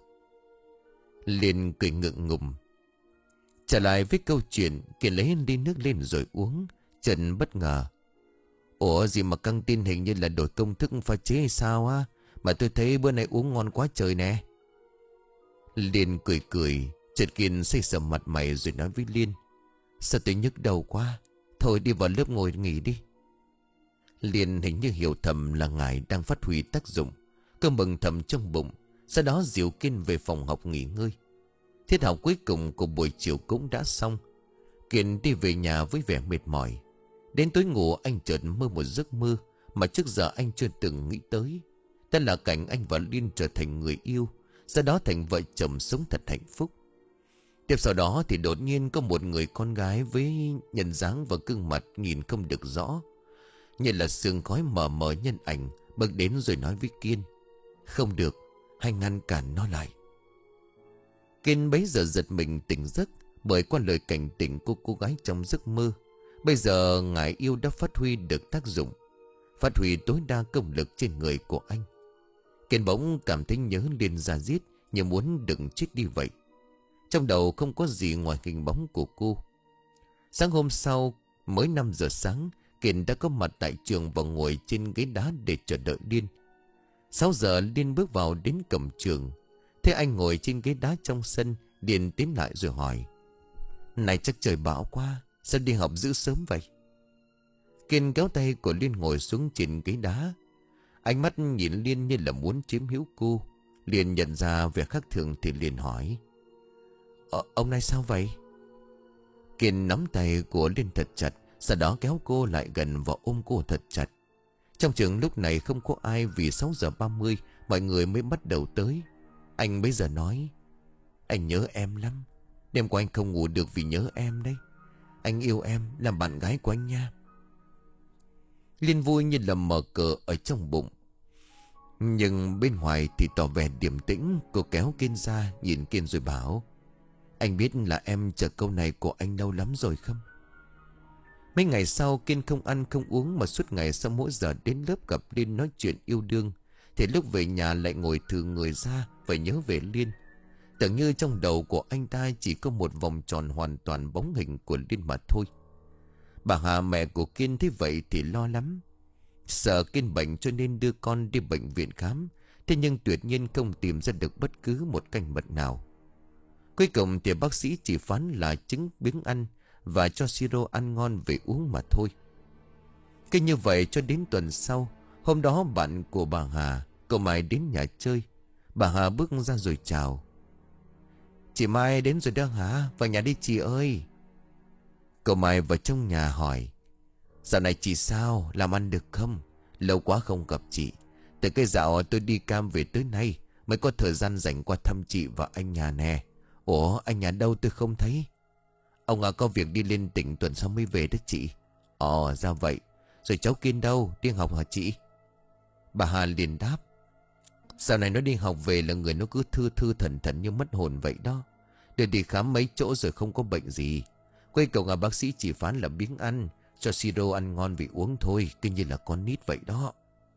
Liên cười ngượng ngùng. Trở lại với câu chuyện, Kiên lấy ly nước lên rồi uống. Trần bất ngờ: "Ủa gì mà căng tin hình như là đổi công thức pha chế hay sao á? Mà tôi thấy bữa nay uống ngon quá trời nè." Liên cười cười. Trần Kiên xây sầm mặt mày rồi nói với Liên: "Sao tôi nhức đầu quá. Thôi đi vào lớp ngồi nghỉ đi." Liên hình như hiểu thầm là ngài đang phát huy tác dụng. Cô mừng thầm trong bụng. Sau đó dìu Kiên về phòng học nghỉ ngơi. Tiết học cuối cùng của buổi chiều cũng đã xong. Kiên đi về nhà với vẻ mệt mỏi. Đến tối ngủ anh chợt mơ một giấc mơ mà trước giờ anh chưa từng nghĩ tới. Đó là cảnh anh và Liên trở thành người yêu, sau đó thành vợ chồng sống thật hạnh phúc. Tiếp sau đó thì đột nhiên có một người con gái với nhân dáng và gương mặt nhìn không được rõ, như là sương khói mờ mờ nhân ảnh, bước đến rồi nói với Kiên: "Không được, hãy ngăn cản nó lại." Kiên bấy giờ giật mình tỉnh giấc bởi qua lời cảnh tỉnh của cô gái trong giấc mơ. Bây giờ ngài yêu đã phát huy được tác dụng, phát huy tối đa công lực trên người của anh. Kiên bỗng cảm thấy nhớ Liên ra giết, như muốn đừng chết đi vậy. Trong đầu không có gì ngoài hình bóng của cô. Sáng hôm sau, mới năm giờ sáng, Kiên đã có mặt tại trường và ngồi trên ghế đá để chờ đợi Liên. Sáu giờ Liên bước vào đến cổng trường. Thế anh ngồi trên ghế đá trong sân, Liên tiến lại rồi hỏi: "Này chắc trời bão quá, sao đi học dữ sớm vậy?" Kiên kéo tay của Liên ngồi xuống trên ghế đá. Ánh mắt nhìn Liên như là muốn chiếm hữu cô. Liên nhận ra vẻ khác thường thì liền hỏi: Ờ, ông này sao vậy?" Kiên nắm tay của Liên thật chặt, sau đó kéo cô lại gần và ôm cô thật chặt. Trong trường lúc này không có ai vì sáu giờ ba mươi mọi người mới bắt đầu tới. Anh bây giờ nói: "Anh nhớ em lắm. Đêm qua anh không ngủ được vì nhớ em đấy. Anh yêu em, làm bạn gái của anh nha." Liên vui như là mở cờ ở trong bụng, nhưng bên ngoài thì tỏ vẻ điềm tĩnh. Cô kéo Kiên ra nhìn Kiên rồi bảo: "Anh biết là em chờ câu này của anh lâu lắm rồi không?" Mấy ngày sau Kiên không ăn không uống, mà suốt ngày sau mỗi giờ đến lớp gặp Liên nói chuyện yêu đương, thì lúc về nhà lại ngồi thừ người ra phải nhớ về Liên. Tưởng như trong đầu của anh ta chỉ có một vòng tròn hoàn toàn bóng hình của Liên mà thôi. Bà Hà, mẹ của Kiên, thấy vậy thì lo lắm, sợ Kiên bệnh cho nên đưa con đi bệnh viện khám. Thế nhưng tuyệt nhiên không tìm ra được bất cứ một căn bệnh nào. Cuối cùng thì bác sĩ chỉ phán là trứng biếng ăn và cho siro ăn ngon về uống mà thôi. Cứ như vậy cho đến tuần sau. Hôm đó bạn của bà Hà, cậu Mai, đến nhà chơi. Bà Hà bước ra rồi chào: "Chị Mai đến rồi đó hả? Vào nhà đi chị ơi." Cậu Mai vào trong nhà hỏi: "Dạo này chị sao? Làm ăn được không? Lâu quá không gặp chị. Từ cái dạo tôi đi Cam về tới nay mới có thời gian rảnh qua thăm chị và anh nhà nè." "Ủa, anh nhà đâu tôi không thấy?" "Ông à có việc đi lên tỉnh, tuần sau mới về đó chị." "Ồ, ra vậy. Rồi cháu Kiên đâu? Đi học hả chị?" Bà Hà liền đáp: "Dạo này nó đi học về là người nó cứ thư thư thần thần như mất hồn vậy đó. Để đi khám mấy chỗ rồi không có bệnh gì. Quay cậu à bác sĩ chỉ phán là biếng ăn, cho siro ăn ngon vì uống thôi, cứ như là con nít vậy đó."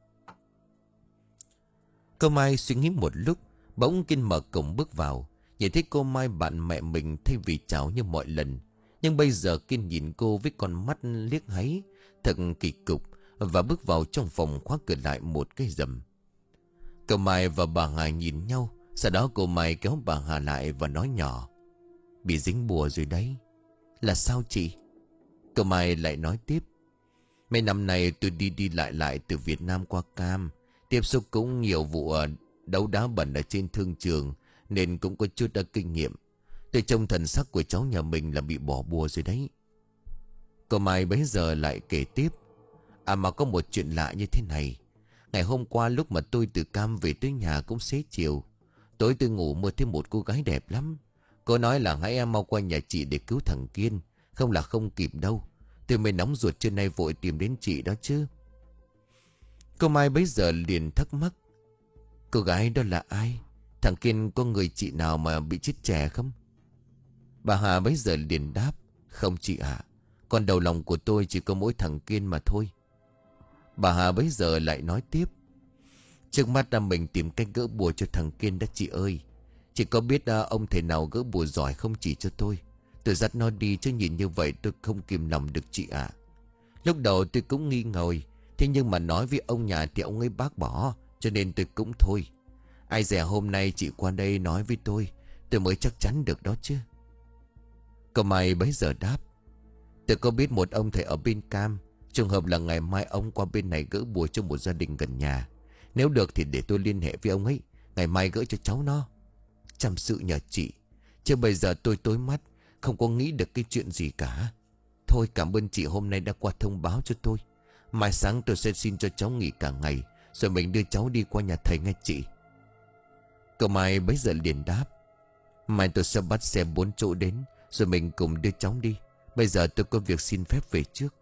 Cô Mai suy nghĩ một lúc, bỗng Kiên mở cổng bước vào. Nhìn thấy cô Mai, bạn mẹ mình, thay vì chào như mọi lần, nhưng bây giờ Kiên nhìn cô với con mắt liếc háy thật kỳ cục, và bước vào trong phòng khóa cửa lại một cái rầm. Cô Mai và bà Hà nhìn nhau. Sau đó cô Mai kéo bà Hà lại và nói nhỏ: "Bị dính bùa rồi đấy." "Là sao chị?" Cô Mai lại nói tiếp: "Mấy năm nay tôi đi đi lại lại từ Việt Nam qua Cam, tiếp xúc cũng nhiều vụ đấu đá bẩn ở trên thương trường, nên cũng có chút đã kinh nghiệm. Tôi trông thần sắc của cháu nhà mình là bị bỏ bùa rồi đấy." Cô Mai bấy giờ lại kể tiếp: "À mà có một chuyện lạ như thế này. Ngày hôm qua lúc mà tôi từ Cam về tới nhà cũng xế chiều. Tối tôi ngủ mơ thấy một cô gái đẹp lắm. Cô nói là hãy em mau qua nhà chị để cứu thằng Kiên, không là không kịp đâu. Tôi mới nóng ruột trưa nay vội tìm đến chị đó chứ." Cô Mai bấy giờ liền thắc mắc: "Cô gái đó là ai? Thằng Kiên có người chị nào mà bị chết trẻ không?" Bà Hà bấy giờ liền đáp: "Không chị ạ, Còn đầu lòng của tôi chỉ có mỗi thằng Kiên mà thôi." Bà Hà bấy giờ lại nói tiếp: "Trước mắt là mình tìm cách gỡ bùa cho thằng Kiên đó chị ơi. Chị có biết à, ông thầy nào gỡ bùa giỏi không chỉ cho tôi? Tôi dắt nó đi chứ nhìn như vậy tôi không kìm lòng được chị ạ." Lúc đầu tôi cũng nghi ngờ, thế nhưng mà nói với ông nhà thì ông ấy bác bỏ, cho nên tôi cũng thôi. Ai dè hôm nay chị qua đây nói với tôi, tôi mới chắc chắn được đó chứ. Cậu mày bấy giờ đáp: "Tôi có biết một ông thầy ở bên Cam. Trường hợp là ngày mai ông qua bên này gỡ bùa cho một gia đình gần nhà. Nếu được thì để tôi liên hệ với ông ấy, ngày mai gỡ cho cháu nó." "Chăm sự nhờ chị, chứ bây giờ tôi tối mắt, không có nghĩ được cái chuyện gì cả. Thôi cảm ơn chị hôm nay đã qua thông báo cho tôi. Mai sáng tôi sẽ xin cho cháu nghỉ cả ngày, rồi mình đưa cháu đi qua nhà thầy nghe chị. Cậu Mai bấy giờ liền đáp: Mai tôi sẽ bắt xe bốn chỗ đến, rồi mình cùng đưa cháu đi. Bây giờ tôi có việc xin phép về trước.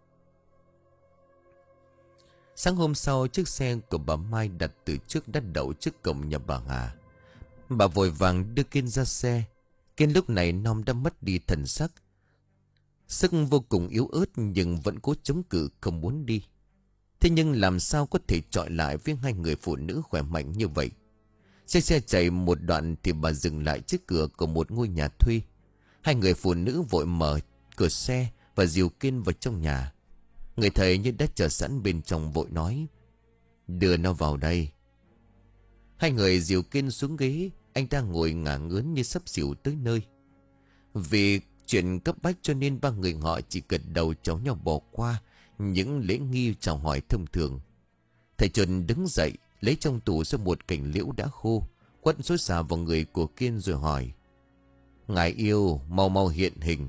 Sáng hôm sau, chiếc xe của bà Mai đặt từ trước đã đậu trước cổng nhà bà Hà. Bà vội vàng đưa Kiên ra xe. Kiên lúc này non đã mất đi thần sắc, sức vô cùng yếu ớt, nhưng vẫn cố chống cự không muốn đi. Thế nhưng làm sao có thể chọi lại với hai người phụ nữ khỏe mạnh như vậy. Xe xe chạy một đoạn thì bà dừng lại trước cửa của một ngôi nhà thuê. Hai người phụ nữ vội mở cửa xe và dìu Kiên vào trong nhà. Người thầy như đã chờ sẵn bên trong vội nói: Đưa nó vào đây. Hai người dìu Kiên xuống ghế. Anh ta ngồi ngả ngớn như sắp xỉu tới nơi. Vì chuyện cấp bách cho nên ba người họ chỉ gật đầu cháu nhau bỏ qua những lễ nghi chào hỏi thông thường. Thầy Trần đứng dậy, lấy trong tủ ra một cành liễu đã khô, quất xối xả vào người của Kiên rồi hỏi: Ngài yêu, mau mau hiện hình.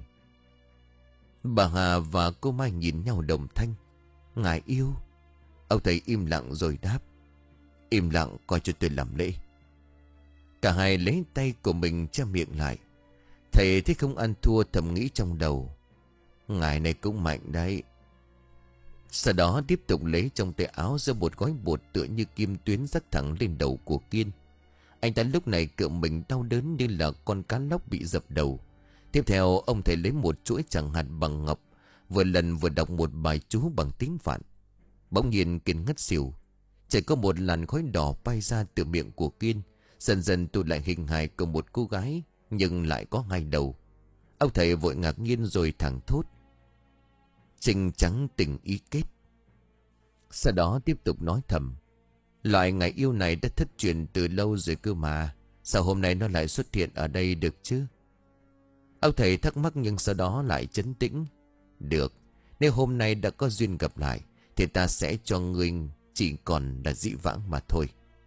Bà Hà và cô Mai nhìn nhau đồng thanh: Ngài yêu. Ông thầy im lặng rồi đáp: Im lặng coi cho tôi làm lễ. Cả hai lấy tay của mình che miệng lại. Thầy thấy không ăn thua, thầm nghĩ trong đầu: Ngài này cũng mạnh đấy. Sau đó tiếp tục lấy trong tay áo ra một gói bột tựa như kim tuyến rắc thẳng lên đầu của Kiên. Anh ta lúc này cựa mình đau đớn như là con cá lóc bị dập đầu. Tiếp theo ông thầy lấy một chuỗi chẳng hạt bằng ngọc, vừa lần vừa đọc một bài chú bằng tiếng Phạn. Bỗng nhiên Kiên ngất xỉu. Chỉ có một làn khói đỏ bay ra từ miệng của Kiên, dần dần tụ lại hình hài của một cô gái, nhưng lại có hai đầu. Ông thầy vội ngạc nhiên rồi thẳng thốt: Trinh trắng tình ý kết. Sau đó tiếp tục nói thầm: Loại ngài yêu này đã thất truyền từ lâu rồi cơ mà, sao hôm nay nó lại xuất hiện ở đây được chứ? Ông thầy thắc mắc nhưng sau đó lại trấn tĩnh: Được, nếu hôm nay đã có duyên gặp lại thì ta sẽ cho ngươi chỉ còn là dĩ vãng mà thôi.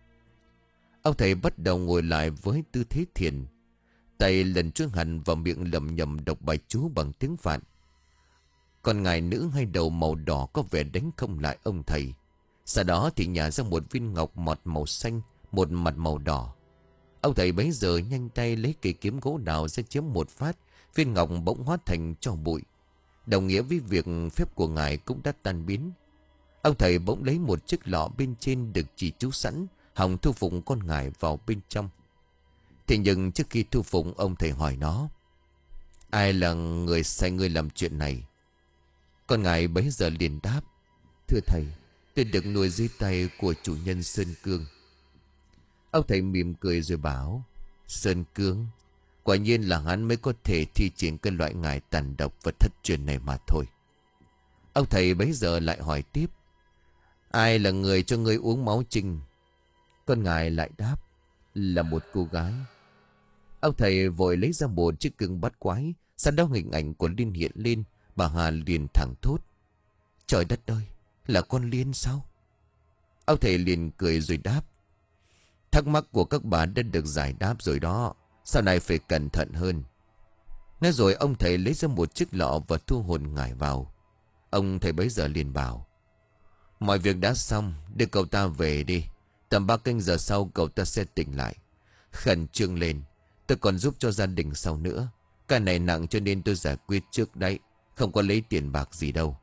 Ông thầy bắt đầu ngồi lại với tư thế thiền, tay lần trước hẳn vào miệng lẩm nhẩm đọc bài chú bằng tiếng Phạn. Còn ngài nữ hai đầu màu đỏ có vẻ đánh không lại ông thầy. Sau đó thì nhả ra một viên ngọc mọt màu xanh, một mặt màu đỏ. Ông thầy bấy giờ nhanh tay lấy cây kiếm gỗ đào ra chém một phát, viên ngọc bỗng hóa thành tro bụi, đồng nghĩa với việc phép của ngài cũng đã tan biến. Ông thầy bỗng lấy một chiếc lọ bên trên được chỉ chú sẵn, hòng thu phụng con ngài vào bên trong. Thế nhưng trước khi thu phụng, ông thầy hỏi nó: Ai là người sai ngươi làm chuyện này? Con ngài bấy giờ liền đáp: Thưa thầy, tôi được nuôi dưới tay của chủ nhân Sơn Cương. Ông thầy mỉm cười rồi bảo: Sơn Cương, quả nhiên là hắn mới có thể thi triển cái loại ngài tàn độc và thất truyền này mà thôi. Ông thầy bấy giờ lại hỏi tiếp: Ai là người cho ngươi uống máu Trinh? Con ngài lại đáp: Là một cô gái. Ông thầy vội lấy ra một chiếc gương bắt quái. Sau đó hình ảnh của Liên hiện lên. Bà Hà liền thẳng thốt: Trời đất ơi, là con Liên sao? Ông thầy liền cười rồi đáp: Thắc mắc của các bà đã được giải đáp rồi đó, sau này phải cẩn thận hơn. Nói rồi ông thầy lấy ra một chiếc lọ và thu hồn ngài vào. Ông thầy bấy giờ liền bảo: Mọi việc đã xong, đưa cậu ta về đi. Tầm ba canh giờ sau cậu ta sẽ tỉnh lại. Khẩn trương lên, tôi còn giúp cho gia đình sau nữa. Cái này nặng cho nên tôi giải quyết trước đấy, không có lấy tiền bạc gì đâu.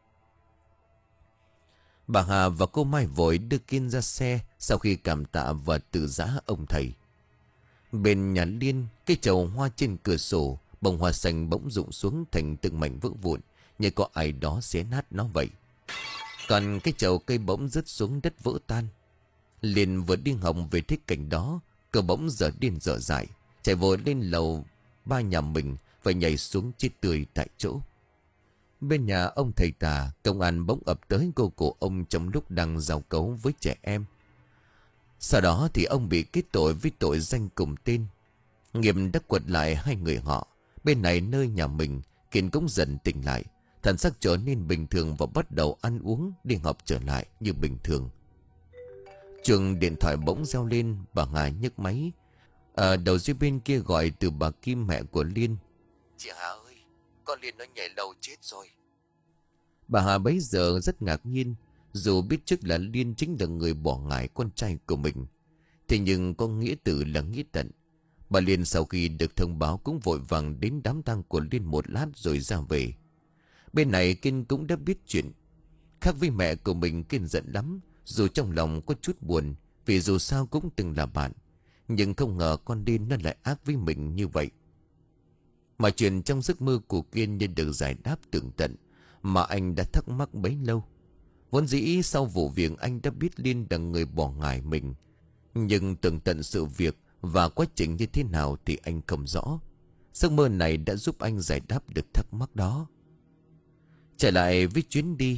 Bà Hà và cô Mai vội đưa Kiên ra xe sau khi cảm tạ và từ giã ông thầy. Bên nhà Liên, cái chậu hoa trên cửa sổ, bông hoa xanh bỗng rụng xuống thành từng mảnh vỡ vụn, như có ai đó xé nát nó vậy. Còn cái chậu cây bỗng rớt xuống đất vỡ tan. Liên vừa đi hòng về thích cảnh đó, cậu bỗng dở điên dở dại, chạy vội lên lầu ba nhà mình và nhảy xuống chết tươi tại chỗ. Bên nhà ông thầy tà, công an bỗng ập tới cô cổ ông trong lúc đang giao cấu với trẻ em. Sau đó thì ông bị kết tội với tội danh cùng tên. Nghiệm đã quật lại hai người họ. Bên này nơi nhà mình, Kiên cũng dần tỉnh lại, thần sắc trở nên bình thường và bắt đầu ăn uống, đi học trở lại như bình thường. Chuông điện thoại bỗng reo lên. Bà Hà nhấc máy. Ở đầu dây bên kia gọi từ bà Kim, mẹ của Liên: Chị Hà ơi, con Liên nó nhảy lầu chết rồi. Bà Hà bấy giờ rất ngạc nhiên, Dù biết trước là Liên chính là người bỏ ngải con trai của mình, thế nhưng có nghĩa tử là nghĩa tận. Bà Liên sau khi được thông báo cũng vội vàng đến đám tang của Liên một lát rồi ra về. Bên này Kiên cũng đã biết chuyện. Khác với mẹ của mình, Kiên giận lắm, dù trong lòng có chút buồn, vì dù sao cũng từng là bạn. Nhưng không ngờ con Liên nó lại ác với mình như vậy. Mà chuyện trong giấc mơ của Kiên như được giải đáp tường tận mà anh đã thắc mắc bấy lâu. Vốn dĩ sau vụ việc anh đã biết Liên là người bỏ ngải mình, nhưng tường tận sự việc và quá trình như thế nào thì anh không rõ. Giấc mơ này đã giúp anh giải đáp được thắc mắc đó. Trở lại với chuyến đi.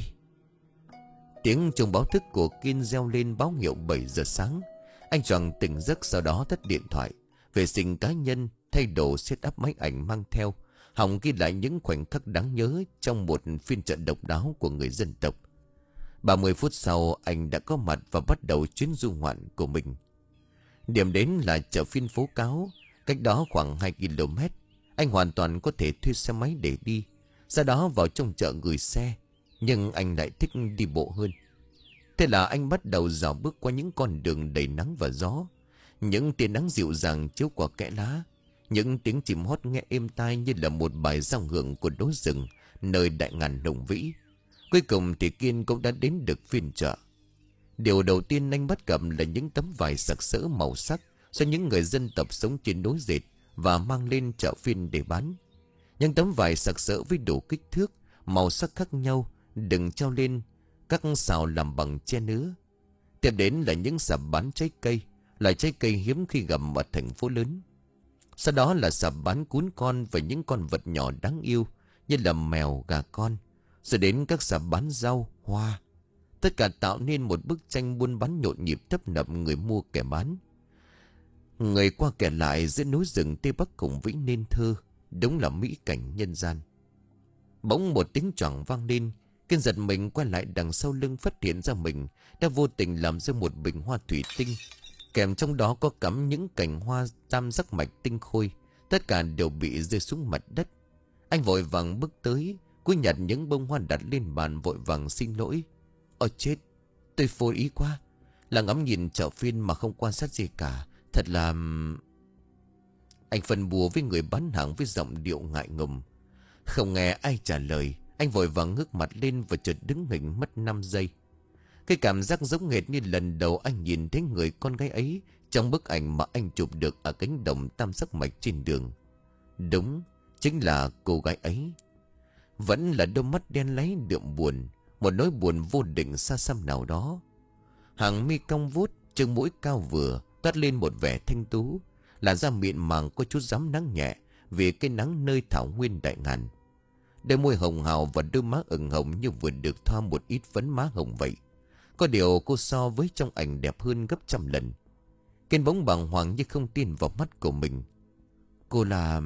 Tiếng chuông báo thức của Kiên reo lên báo hiệu bảy giờ sáng. Anh choàng tỉnh giấc, sau đó tắt điện thoại, vệ sinh cá nhân, thay đồ, set up máy ảnh mang theo, hòng ghi lại những khoảnh khắc đáng nhớ trong một phiên chợ độc đáo của người dân tộc. ba mươi phút sau anh đã có mặt và bắt đầu chuyến du ngoạn của mình. Điểm đến là chợ phiên phố Cáo, cách đó khoảng hai ki lô mét. Anh hoàn toàn có thể thuê xe máy để đi, sau đó vào trong chợ gửi xe. Nhưng anh lại thích đi bộ hơn. Thế là anh bắt đầu dạo bước qua những con đường đầy nắng và gió. Những tia nắng dịu dàng chiếu qua kẽ lá, những tiếng chim hót nghe êm tai như là một bài giao hưởng của núi rừng nơi đại ngàn hùng vĩ. Cuối cùng thì Kiên cũng đã đến được phiên chợ. Điều đầu tiên anh bắt gặp là những tấm vải sặc sỡ màu sắc do những người dân tộc sống trên núi dệt và mang lên chợ phiên để bán. Những tấm vải sặc sỡ với đủ kích thước, màu sắc khác nhau, đừng treo lên các xào làm bằng tre nứa. Tiếp đến là những sạp bán trái cây, loại trái cây hiếm khi gặp ở thành phố lớn. Sau đó là sạp bán cún con và những con vật nhỏ đáng yêu như là mèo, gà con. Rồi đến các sạp bán rau, hoa. Tất cả tạo nên một bức tranh buôn bán nhộn nhịp, tấp nập người mua kẻ bán. Người qua kẻ lại giữa núi rừng Tây Bắc Hùng vĩ nên thơ. Đúng là mỹ cảnh nhân gian. Bỗng một tiếng choảng vang lên. Kiên giật mình quay lại đằng sau lưng, phát hiện ra mình đã vô tình làm rơi một bình hoa thủy tinh, kèm trong đó có cắm những cành hoa tam giác mạch tinh khôi. Tất cả đều bị rơi xuống mặt đất. Anh vội vàng bước tới, cúi nhặt những bông hoa đặt lên bàn, vội vàng xin lỗi. Ôi chết, tôi vô ý quá, là ngắm nhìn chợ phiên mà không quan sát gì cả. Thật là... Anh phân bua với người bán hàng với giọng điệu ngại ngùng. Không nghe ai trả lời, anh vội vàng ngước mặt lên và chợt đứng hình mất năm giây. Cái cảm giác giống hệt như lần đầu anh nhìn thấy người con gái ấy trong bức ảnh mà anh chụp được ở cánh đồng tam giác mạch trên đường. Đúng, chính là cô gái ấy. Vẫn là đôi mắt đen láy đượm buồn, một nỗi buồn vô định xa xăm nào đó. Hàng mi cong vút, chân mũi cao vừa, toát lên một vẻ thanh tú, là da mịn màng có chút rám nắng nhẹ vì cái nắng nơi thảo nguyên đại ngàn. Đôi môi hồng hào và đôi má ửng hồng như vừa được thoa một ít phấn má hồng vậy. Có điều cô so với trong ảnh đẹp hơn gấp trăm lần. Kiên bỗng bàng hoàng như không tin vào mắt của mình. Cô là...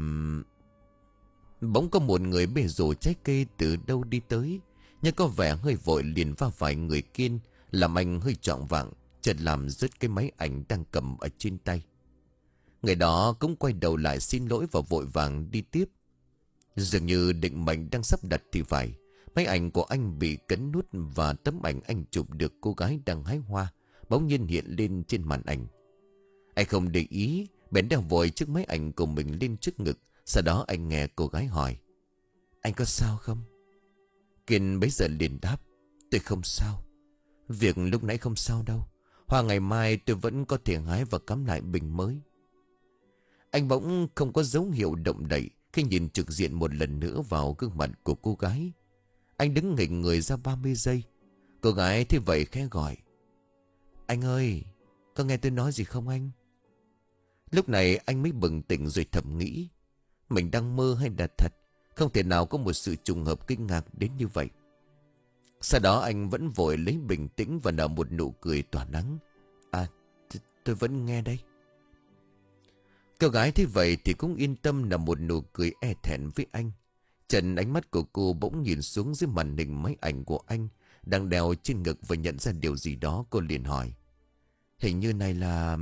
Bỗng có một người bê rổ trái cây từ đâu đi tới, nhưng có vẻ hơi vội liền va phải người Kiên, làm anh hơi choạng vạng, chợt làm rớt cái máy ảnh đang cầm ở trên tay. Người đó cũng quay đầu lại xin lỗi và vội vàng đi tiếp. Dường như định mệnh đang sắp đặt thì phải. Máy ảnh của anh bị cấn nút và tấm ảnh anh chụp được cô gái đang hái hoa bỗng nhiên hiện lên trên màn ảnh. Anh không để ý, bèn đeo vội chiếc máy ảnh của mình lên trước ngực. Sau đó anh nghe cô gái hỏi: Anh có sao không? Kiên bấy giờ liền đáp: Tôi không sao. Việc lúc nãy không sao đâu. Hoa ngày mai tôi vẫn có thể hái và cắm lại bình mới. Anh bỗng không có dấu hiệu động đậy khi nhìn trực diện một lần nữa vào gương mặt của cô gái. Anh đứng nghỉnh người ra ba mươi giây. Cô gái thế vậy khẽ gọi: Anh ơi, có nghe tôi nói gì không anh? Lúc này anh mới bừng tỉnh rồi thầm nghĩ: Mình đang mơ hay là thật? Không thể nào có một sự trùng hợp kinh ngạc đến như vậy. Sau đó anh vẫn vội lấy bình tĩnh và nở một nụ cười tỏa nắng. À, tôi vẫn nghe đây. Cô gái thế vậy thì cũng yên tâm, nở một nụ cười e thẹn với anh. Trần ánh mắt của cô bỗng nhìn xuống dưới màn hình máy ảnh của anh đang đeo trên ngực và nhận ra điều gì đó. Cô liền hỏi: Hình như này là...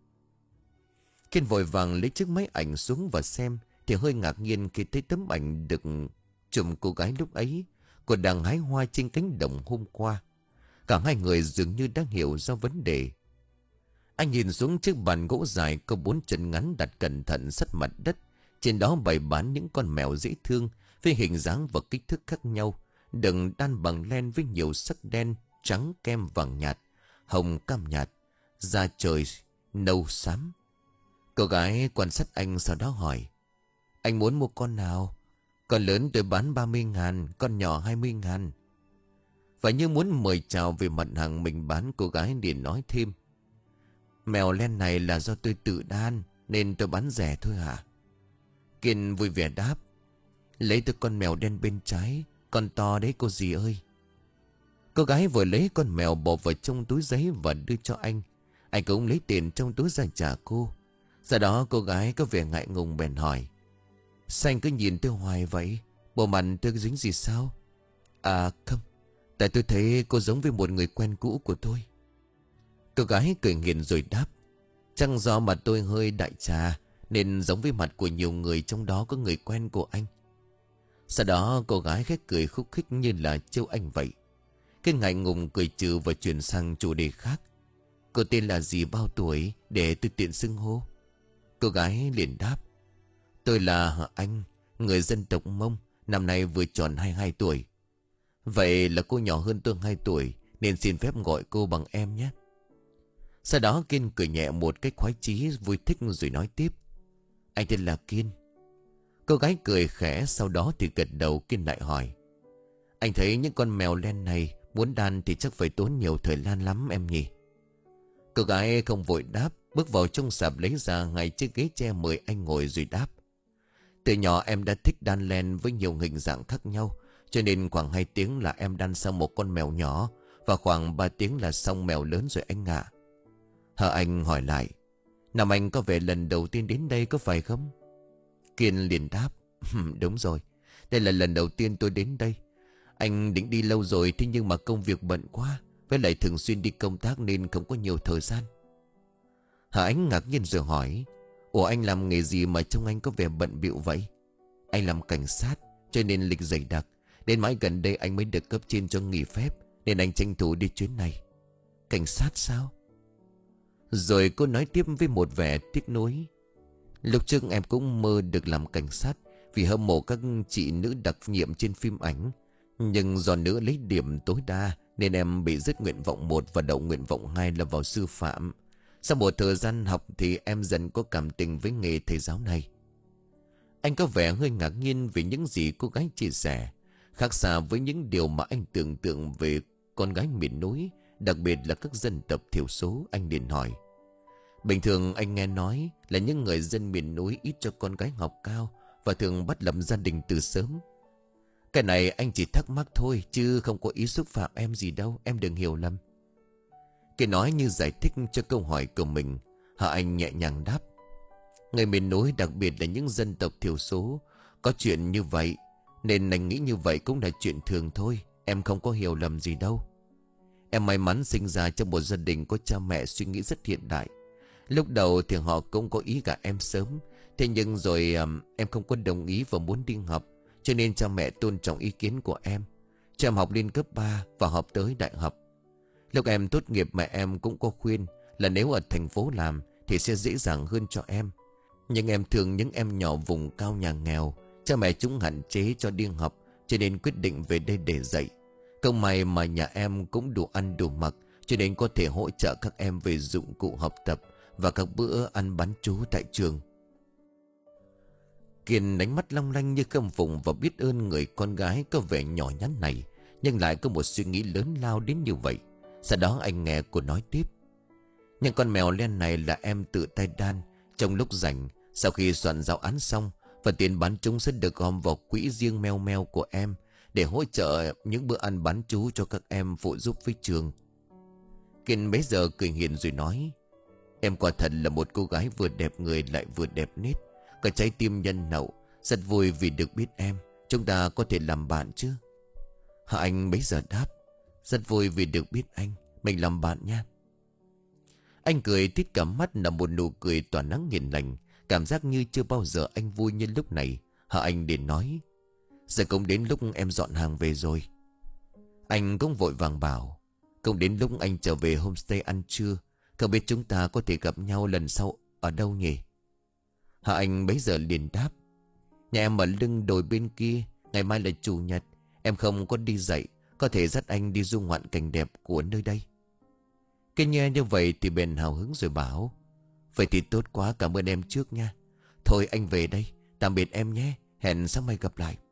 Kiên vội vàng lấy chiếc máy ảnh xuống và xem, thì hơi ngạc nhiên khi thấy tấm ảnh được chụp cô gái lúc ấy. Cô đang hái hoa trên cánh đồng hôm qua. Cả hai người dường như đã hiểu ra vấn đề. Anh nhìn xuống chiếc bàn gỗ dài có bốn chân ngắn đặt cẩn thận sát mặt đất. Trên đó bày bán những con mèo dễ thương với hình dáng và kích thước khác nhau, đựng đan bằng len với nhiều sắc đen, trắng, kem, vàng nhạt, hồng, cam nhạt, da trời, nâu, xám. Cô gái quan sát anh sau đó hỏi: anh muốn mua con nào? Con lớn tôi bán ba mươi ngàn, con nhỏ hai mươi ngàn. Và như muốn mời chào về mặt hàng mình bán, cô gái liền nói thêm: mèo len này là do tôi tự đan nên tôi bán rẻ thôi hả? Kiên vui vẻ đáp: lấy tôi con mèo đen bên trái, con to đấy cô dì ơi. Cô gái vừa lấy con mèo bỏ vào trong túi giấy và đưa cho anh. Anh cũng lấy tiền trong túi ra trả cô. Sau đó cô gái có vẻ ngại ngùng bèn hỏi: sao anh cứ nhìn tôi hoài vậy? Bộ mặt tôi dính gì sao? À không, tại tôi thấy cô giống với một người quen cũ của tôi. Cô gái cười nghiền rồi đáp: chắc do mặt tôi hơi đại trà nên giống với mặt của nhiều người, trong đó có người quen của anh. Sau đó cô gái khét cười khúc khích như là trêu anh vậy. Cái ngại ngùng cười trừ và chuyển sang chủ đề khác: cô tên là gì, bao tuổi để tôi tiện xưng hô? Cô gái liền đáp: tôi là Anh, người dân tộc Mông, năm nay vừa tròn hai mươi hai tuổi. Vậy là cô nhỏ hơn tôi hai tuổi nên xin phép gọi cô bằng em nhé. Sau đó Kiên cười nhẹ một cách khoái chí vui thích rồi nói tiếp: anh tên là Kiên. Cô gái cười khẽ, sau đó thì gật đầu. Kiên lại hỏi: anh thấy những con mèo len này muốn đan thì chắc phải tốn nhiều thời gian lắm em nhỉ? Cô gái không vội đáp, bước vào trong sạp lấy ra ngay chiếc ghế tre mời anh ngồi rồi đáp: từ nhỏ em đã thích đan len với nhiều hình dạng khác nhau, cho nên khoảng hai tiếng là em đan xong một con mèo nhỏ, và khoảng ba tiếng là xong mèo lớn rồi anh ạ. Hả? Anh hỏi lại: năm anh có vẻ lần đầu tiên đến đây có phải không? Kiên liền đáp: đúng rồi, đây là lần đầu tiên tôi đến đây. Anh định đi lâu rồi, thế nhưng mà công việc bận quá, với lại thường xuyên đi công tác nên không có nhiều thời gian. Hả Ánh ngạc nhiên rồi hỏi: ủa anh làm nghề gì mà trông anh có vẻ bận bịu vậy? Anh làm cảnh sát cho nên lịch dày đặc, đến mãi gần đây anh mới được cấp trên cho nghỉ phép, nên anh tranh thủ đi chuyến này. Cảnh sát sao? Rồi cô nói tiếp với một vẻ tiếc nuối: lúc trước em cũng mơ được làm cảnh sát vì hâm mộ các chị nữ đặc nhiệm trên phim ảnh. Nhưng do nữ lấy điểm tối đa nên em bị dứt nguyện vọng một và đậu nguyện vọng hai là vào sư phạm. Sau một thời gian học thì em dần có cảm tình với nghề thầy giáo này. Anh có vẻ hơi ngạc nhiên về những gì cô gái chia sẻ, khác xa với những điều mà anh tưởng tượng về con gái miền núi, đặc biệt là các dân tộc thiểu số. Anh liền hỏi: bình thường anh nghe nói là những người dân miền núi ít cho con gái học cao và thường bắt lập gia đình từ sớm. Cái này anh chỉ thắc mắc thôi chứ không có ý xúc phạm em gì đâu, em đừng hiểu lầm. Cái nói như giải thích cho câu hỏi của mình. Hả Anh nhẹ nhàng đáp: người miền núi, đặc biệt là những dân tộc thiểu số, có chuyện như vậy, nên anh nghĩ như vậy cũng là chuyện thường thôi. Em không có hiểu lầm gì đâu. Em may mắn sinh ra trong một gia đình có cha mẹ suy nghĩ rất hiện đại. Lúc đầu thì họ cũng có ý gả em sớm, thế nhưng rồi um, em không có đồng ý và muốn đi học, cho nên cha mẹ tôn trọng ý kiến của em, cho em học lên cấp ba và học tới đại học. Lúc em tốt nghiệp mẹ em cũng có khuyên là nếu ở thành phố làm thì sẽ dễ dàng hơn cho em. Nhưng em thương những em nhỏ vùng cao nhà nghèo, cha mẹ chúng hạn chế cho đi học, cho nên quyết định về đây để dạy. Không may mà nhà em cũng đủ ăn đủ mặc, cho nên có thể hỗ trợ các em về dụng cụ học tập và các bữa ăn bán trú tại trường. Kiên đánh mắt long lanh như khâm phục và biết ơn người con gái có vẻ nhỏ nhắn này, nhưng lại có một suy nghĩ lớn lao đến như vậy. Sau đó anh nghe cô nói tiếp: những con mèo len này là em tự tay đan trong lúc rảnh. Sau khi soạn giáo án xong, và tiền bán chúng sẽ được gom vào quỹ riêng meo meo của em, để hỗ trợ những bữa ăn bán trú cho các em phụ giúp với trường. Kiên bấy giờ cười hiền rồi nói: em quả thật là một cô gái vừa đẹp người lại vừa đẹp nết, có trái tim nhân hậu. Rất vui vì được biết em. Chúng ta có thể làm bạn chứ? Hả Anh bấy giờ đáp: rất vui vì được biết anh, mình làm bạn nha. Anh cười tít cả mắt là một nụ cười tỏa nắng hiền lành, cảm giác như chưa bao giờ anh vui như lúc này. Hả Anh liền nói: giờ cũng đến lúc em dọn hàng về rồi. Anh cũng vội vàng bảo: Cũng đến lúc anh trở về homestay ăn trưa. Không biết chúng ta có thể gặp nhau lần sau ở đâu nhỉ? Hà Anh bấy giờ liền đáp. Nhà em ở lưng đồi bên kia. Ngày mai là chủ nhật. Em không có đi dạy. Có thể dắt anh đi du ngoạn cảnh đẹp của nơi đây. Cái nghe như vậy thì bèn hào hứng rồi bảo. Vậy thì tốt quá, cảm ơn em trước nha. Thôi anh về đây. Tạm biệt em nhé. Hẹn sáng mai gặp lại.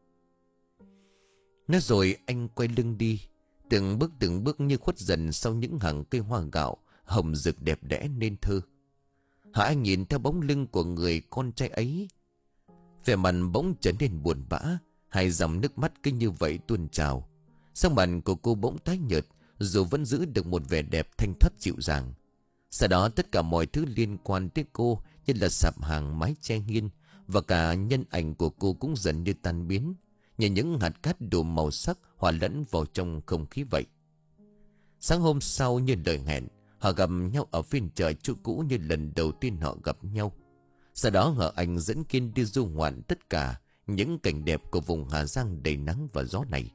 Nói rồi anh quay lưng đi. Từng bước từng bước như khuất dần sau những hàng cây hoa gạo hồng rực đẹp đẽ nên thơ. Hà Anh nhìn theo bóng lưng của người con trai ấy, vẻ mặt bỗng trở nên buồn bã. Hai dòng nước mắt cứ như vậy tuôn trào. Sắc mặt của cô bỗng tái nhợt, dù vẫn giữ được một vẻ đẹp thanh thoát dịu dàng. Sau đó tất cả mọi thứ liên quan tới cô, như là sạp hàng, mái che hiên, và cả nhân ảnh của cô cũng dần như tan biến, như những hạt cát đủ màu sắc hòa lẫn vào trong không khí vậy. Sáng hôm sau như lời hẹn, họ gặp nhau ở phiên chợ chỗ cũ như lần đầu tiên họ gặp nhau. Sau đó họ Anh dẫn Kiên đi du ngoạn tất cả những cảnh đẹp của vùng Hà Giang đầy nắng và gió này.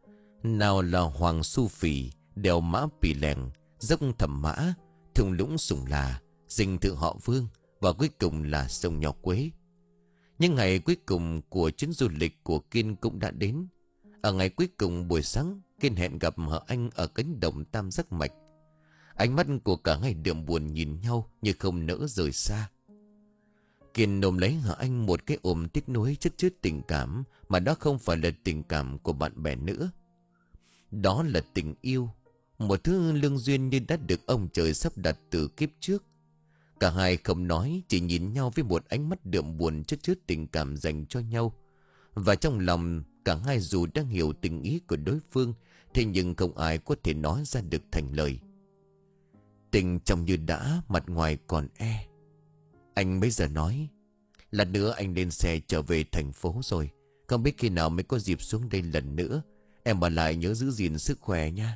Nào là Hoàng Su Phì, đèo Mã Pì Lèng, dốc Thẩm Mã, thung lũng Sùng Là, dinh thự họ Vương, và cuối cùng là sông Nho Quế. Nhưng ngày cuối cùng của chuyến du lịch của Kiên cũng đã đến. Ở ngày cuối cùng buổi sáng, Kiên hẹn gặp họ Anh ở cánh đồng Tam Giác Mạch. Ánh mắt của cả hai đượm buồn nhìn nhau như không nỡ rời xa. Kiên ôm lấy họ Anh một cái ôm tiếc nuối chất chứa tình cảm, mà đó không phải là tình cảm của bạn bè nữa. Đó là tình yêu, một thứ lương duyên như đã được ông trời sắp đặt từ kiếp trước. Cả hai không nói, chỉ nhìn nhau với một ánh mắt đượm buồn chất chứa tình cảm dành cho nhau. Và trong lòng cả hai dù đang hiểu tình ý của đối phương, thế nhưng không ai có thể nói ra được thành lời. Tình trong như đã, mặt ngoài còn e. Anh bây giờ nói, lát nữa anh lên xe trở về thành phố rồi. Không biết khi nào mới có dịp xuống đây lần nữa. Em ở lại nhớ giữ gìn sức khỏe nha.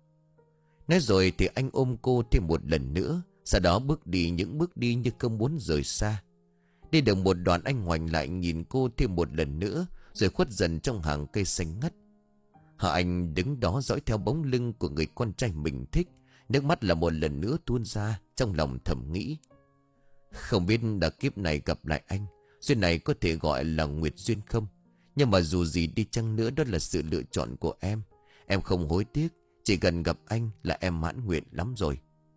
Nói rồi thì anh ôm cô thêm một lần nữa. Sau đó bước đi những bước đi như không muốn rời xa. Đi được một đoạn anh ngoảnh lại nhìn cô thêm một lần nữa, rồi khuất dần trong hàng cây xanh ngắt. Hà Anh đứng đó dõi theo bóng lưng của người con trai mình thích. Nước mắt là một lần nữa tuôn ra, trong lòng thầm nghĩ. Không biết đã kiếp này gặp lại anh, duyên này có thể gọi là nguyệt duyên không? Nhưng mà dù gì đi chăng nữa, đó là sự lựa chọn của em. Em không hối tiếc, chỉ cần gặp anh là em mãn nguyện lắm rồi.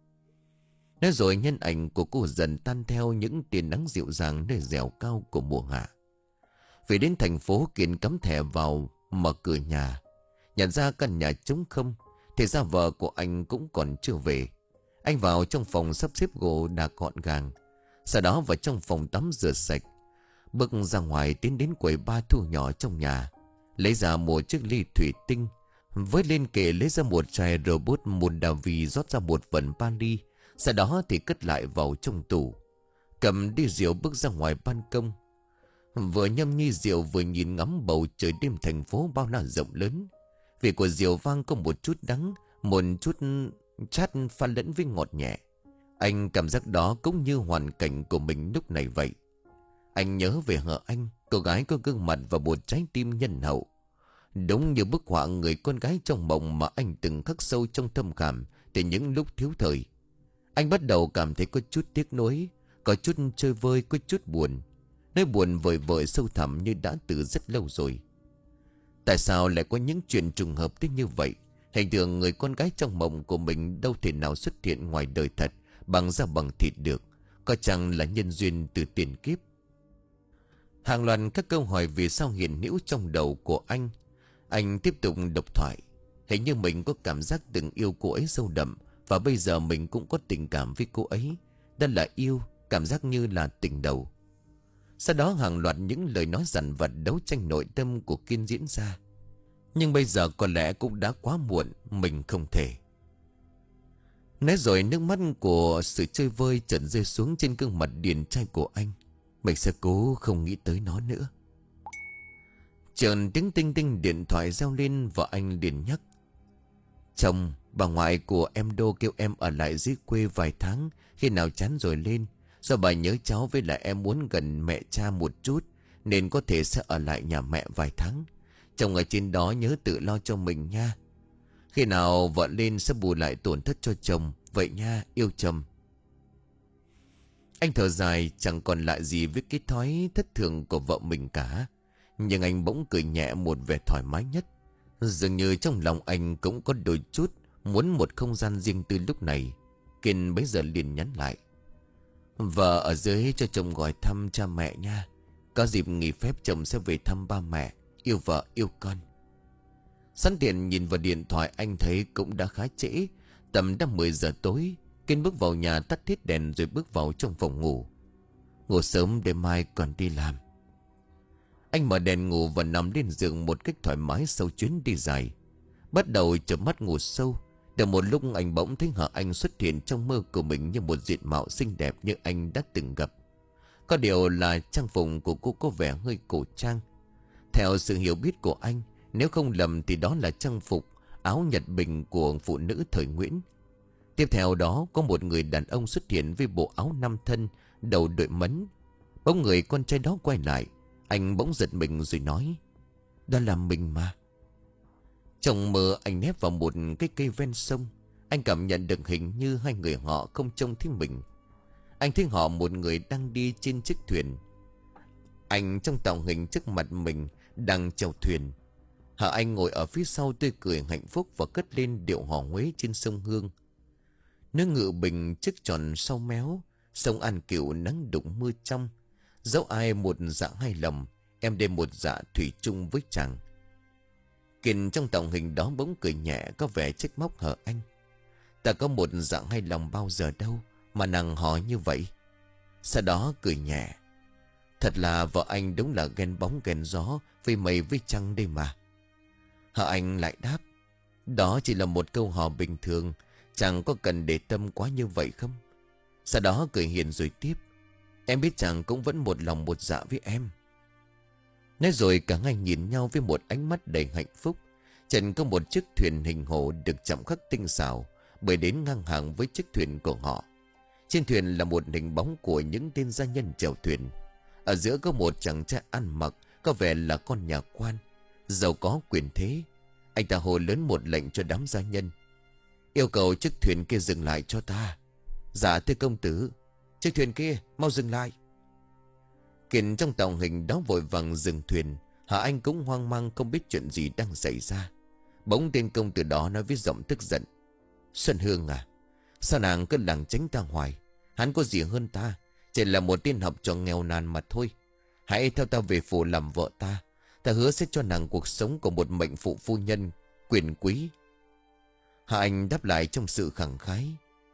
Nói rồi nhân ảnh của cô dần tan theo những tia nắng dịu dàng nơi dẻo cao của mùa hạ. Về đến thành phố, Kiên cắm thẻ vào mở cửa nhà, nhận ra căn nhà trống không. Thì ra vợ của anh cũng còn chưa về. Anh vào trong phòng sắp xếp gỗ đạc gọn gàng, sau đó vào trong phòng tắm rửa sạch, bước ra ngoài tiến đến quầy ba thu nhỏ trong nhà, lấy ra một chiếc ly thủy tinh, với lên kệ lấy ra một chai robot Mondavi, rót ra một phần ba ly. Sau đó thì cất lại vào trong tủ, cầm đi rượu bước ra ngoài ban công. Vừa nhâm nhi rượu vừa nhìn ngắm bầu trời đêm thành phố bao la rộng lớn. Vị của rượu vang có một chút đắng, một chút chát pha lẫn với ngọt nhẹ. Anh cảm giác đó cũng như hoàn cảnh của mình lúc này vậy. Anh nhớ về Hờ Anh, cô gái có gương mặt và một trái tim nhân hậu. Đúng như bức họa người con gái trong mộng mà anh từng khắc sâu trong tâm khảm từ những lúc thiếu thời. Anh bắt đầu cảm thấy có chút tiếc nuối, có chút chơi vơi, có chút buồn. Nỗi buồn vời vợi sâu thẳm như đã từ rất lâu rồi. Tại sao lại có những chuyện trùng hợp tới như vậy? Hình tượng người con gái trong mộng của mình đâu thể nào xuất hiện ngoài đời thật, bằng da bằng thịt được. Có chăng là nhân duyên từ tiền kiếp? Hàng loạt các câu hỏi vì sao hiện hữu trong đầu của anh. Anh tiếp tục độc thoại. Hình như mình có cảm giác từng yêu cô ấy sâu đậm, và bây giờ mình cũng có tình cảm với cô ấy. Đó là yêu, cảm giác như là tình đầu. Sau đó hàng loạt những lời nói dằn vặt đấu tranh nội tâm của Kiên diễn ra. Nhưng bây giờ có lẽ cũng đã quá muộn, mình không thể. Nói rồi nước mắt của sự chơi vơi chợt rơi xuống trên gương mặt điển trai của anh. Mình sẽ cố không nghĩ tới nó nữa. Chợt tiếng tinh tinh điện thoại reo lên và anh liền nhắc. Chồng, bà ngoại của em Đô kêu em ở lại dưới quê vài tháng, khi nào chán rồi lên. Do bà nhớ cháu với lại em muốn gần mẹ cha một chút, nên có thể sẽ ở lại nhà mẹ vài tháng. Chồng ở trên đó nhớ tự lo cho mình nha. Khi nào vợ lên sẽ bù lại tổn thất cho chồng. Vậy nha, yêu chồng. Anh thở dài, chẳng còn lại gì với cái thói thất thường của vợ mình cả. Nhưng anh bỗng cười nhẹ một vẻ thoải mái nhất. Dường như trong lòng anh cũng có đôi chút muốn một không gian riêng tư lúc này. Kiên bấy giờ liền nhắn lại: vợ ở dưới cho chồng gọi thăm cha mẹ nha. Có dịp nghỉ phép chồng sẽ về thăm ba mẹ. Yêu vợ yêu con. Sẵn tiện nhìn vào điện thoại, anh thấy cũng đã khá trễ, tầm đã mười giờ tối. Kiên bước vào nhà tắt hết đèn rồi bước vào trong phòng ngủ. Ngủ sớm để mai còn đi làm. Anh mở đèn ngủ và nằm lên giường một cách thoải mái sau chuyến đi dài. Bắt đầu chợp mắt ngủ sâu. Được một lúc anh bỗng thấy Hờ Anh xuất hiện trong mơ của mình như một diện mạo xinh đẹp như anh đã từng gặp. Có điều là trang phục của cô có vẻ hơi cổ trang. Theo sự hiểu biết của anh, nếu không lầm thì đó là trang phục áo Nhật Bình của phụ nữ thời Nguyễn. Tiếp theo đó có một người đàn ông xuất hiện với bộ áo nam thân, đầu đội mấn. Bỗng người con trai đó quay lại. Anh bỗng giật mình rồi nói: đó là mình mà. Trong mơ anh nép vào một cái cây ven sông. Anh cảm nhận được hình như hai người họ không trông thấy mình. Anh thấy họ một người đang đi trên chiếc thuyền. Anh trong tạo hình trước mặt mình đang chèo thuyền. Hả Anh ngồi ở phía sau tươi cười hạnh phúc và cất lên điệu hò Huế trên sông Hương. Nước ngự bình chiếc tròn sau méo, sông An Cửu nắng đụng mưa trong. Dẫu ai một dạ hai lòng, em đem một dạ thủy chung với chàng. Kiên trong tạo hình đó bỗng cười nhẹ, có vẻ trách móc Hờ Anh. Ta có một dạ hai lòng bao giờ đâu mà nàng hỏi như vậy. Sau đó cười nhẹ: thật là vợ anh đúng là ghen bóng ghen gió với mây với trăng đây mà. Hờ Anh lại đáp: đó chỉ là một câu hò bình thường, chẳng có cần để tâm quá như vậy không. Sau đó cười hiền rồi tiếp: em biết chàng cũng vẫn một lòng một dạ với em. Nói rồi cả hai nhìn nhau với một ánh mắt đầy hạnh phúc. Trần có một chiếc thuyền hình hổ được chạm khắc tinh xảo, bởi đến ngang hàng với chiếc thuyền của họ. Trên thuyền là một hình bóng của những tên gia nhân chèo thuyền. Ở giữa có một chàng trai ăn mặc có vẻ là con nhà quan, giàu có quyền thế. Anh ta hồ lớn một lệnh cho đám gia nhân: yêu cầu chiếc thuyền kia dừng lại cho ta. Dạ thưa công tử. Chiếc thuyền kia mau dừng lại. Kiên trong tàu hình đó vội vàng dừng thuyền. Hả Anh cũng hoang mang không biết chuyện gì đang xảy ra. Bỗng tên công tử đó nói với giọng tức giận: Xuân Hương à, sao nàng cứ lảng tránh ta hoài? Hắn có gì hơn ta, chỉ là một tên học trò nghèo nàn mà thôi. Hãy theo ta về phủ làm vợ ta. Ta hứa sẽ cho nàng cuộc sống của một mệnh phụ phu nhân quyền quý. Hạ Anh đáp lại trong sự khẳng khái: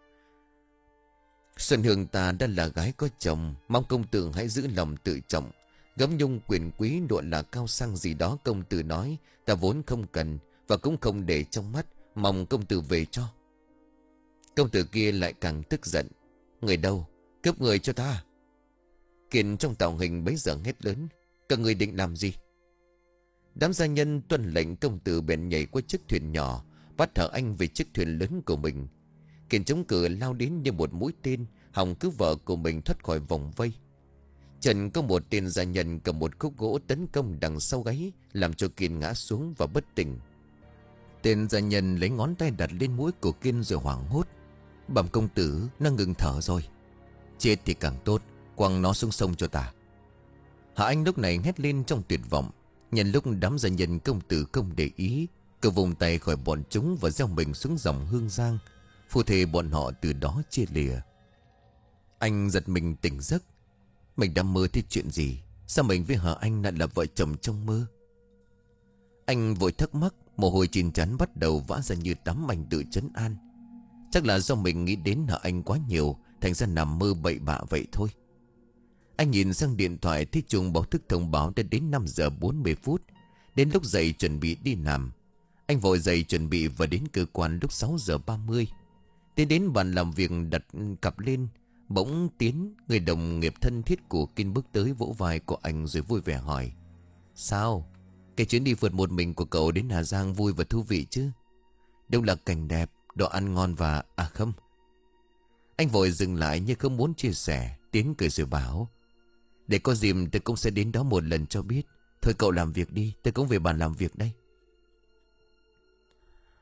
Xuân Hương ta đã là gái có chồng, mong công tử hãy giữ lòng tự trọng. Gấm nhung quyền quý độ là cao sang gì đó công tử nói, ta vốn không cần và cũng không để trong mắt, mong công tử về cho. Công tử kia lại càng tức giận: người đâu, cướp người cho ta. Kiên trong tạo hình bấy giờ hét lớn: các người định làm gì? Đám gia nhân tuân lệnh, công tử bèn nhảy qua chiếc thuyền nhỏ, bắt Hở Anh về chiếc thuyền lớn của mình. Kiên chống cự lao đến như một mũi tên, hòng cứu vợ của mình thoát khỏi vòng vây. Trần có một tên gia nhân cầm một khúc gỗ tấn công đằng sau gáy, làm cho Kiên ngã xuống và bất tỉnh. Tên gia nhân lấy ngón tay đặt lên mũi của Kiên rồi hoảng hốt: bẩm công tử, nó ngừng thở rồi. Chết thì càng tốt, quăng nó xuống sông cho ta. Hạ Anh lúc này hét lên trong tuyệt vọng. Nhân lúc đám gia nhân công tử không để ý, cậu vùng tay khỏi bọn chúng và gieo mình xuống dòng Hương Giang. Phu thề bọn họ từ đó chia lìa. Anh giật mình tỉnh giấc. Mình đã mơ thấy chuyện gì? Sao mình với Hờ Anh lại là vợ chồng trong mơ? Anh vội thắc mắc, mồ hôi trên trán bắt đầu vã ra như tắm. Anh tự trấn an: chắc là do mình nghĩ đến Hờ Anh quá nhiều, thành ra nằm mơ bậy bạ vậy thôi. Anh nhìn sang điện thoại, thấy chuông báo thức thông báo đã đến năm giờ bốn mươi phút. Đến lúc dậy chuẩn bị đi làm. Anh vội dậy chuẩn bị và đến cơ quan lúc sáu giờ ba mươi. Tiến đến bàn làm việc đặt cặp lên, bỗng Tiến, người đồng nghiệp thân thiết của Kiên, bước tới vỗ vai của anh rồi vui vẻ hỏi: sao? Cái chuyến đi phượt một mình của cậu đến Hà Giang vui và thú vị chứ? Đâu là cảnh đẹp, đồ ăn ngon và... À không. Anh vội dừng lại như không muốn chia sẻ. Tiến cười rồi bảo: để có dịp tôi cũng sẽ đến đó một lần cho biết. Thôi cậu làm việc đi, tôi cũng về bàn làm việc đây.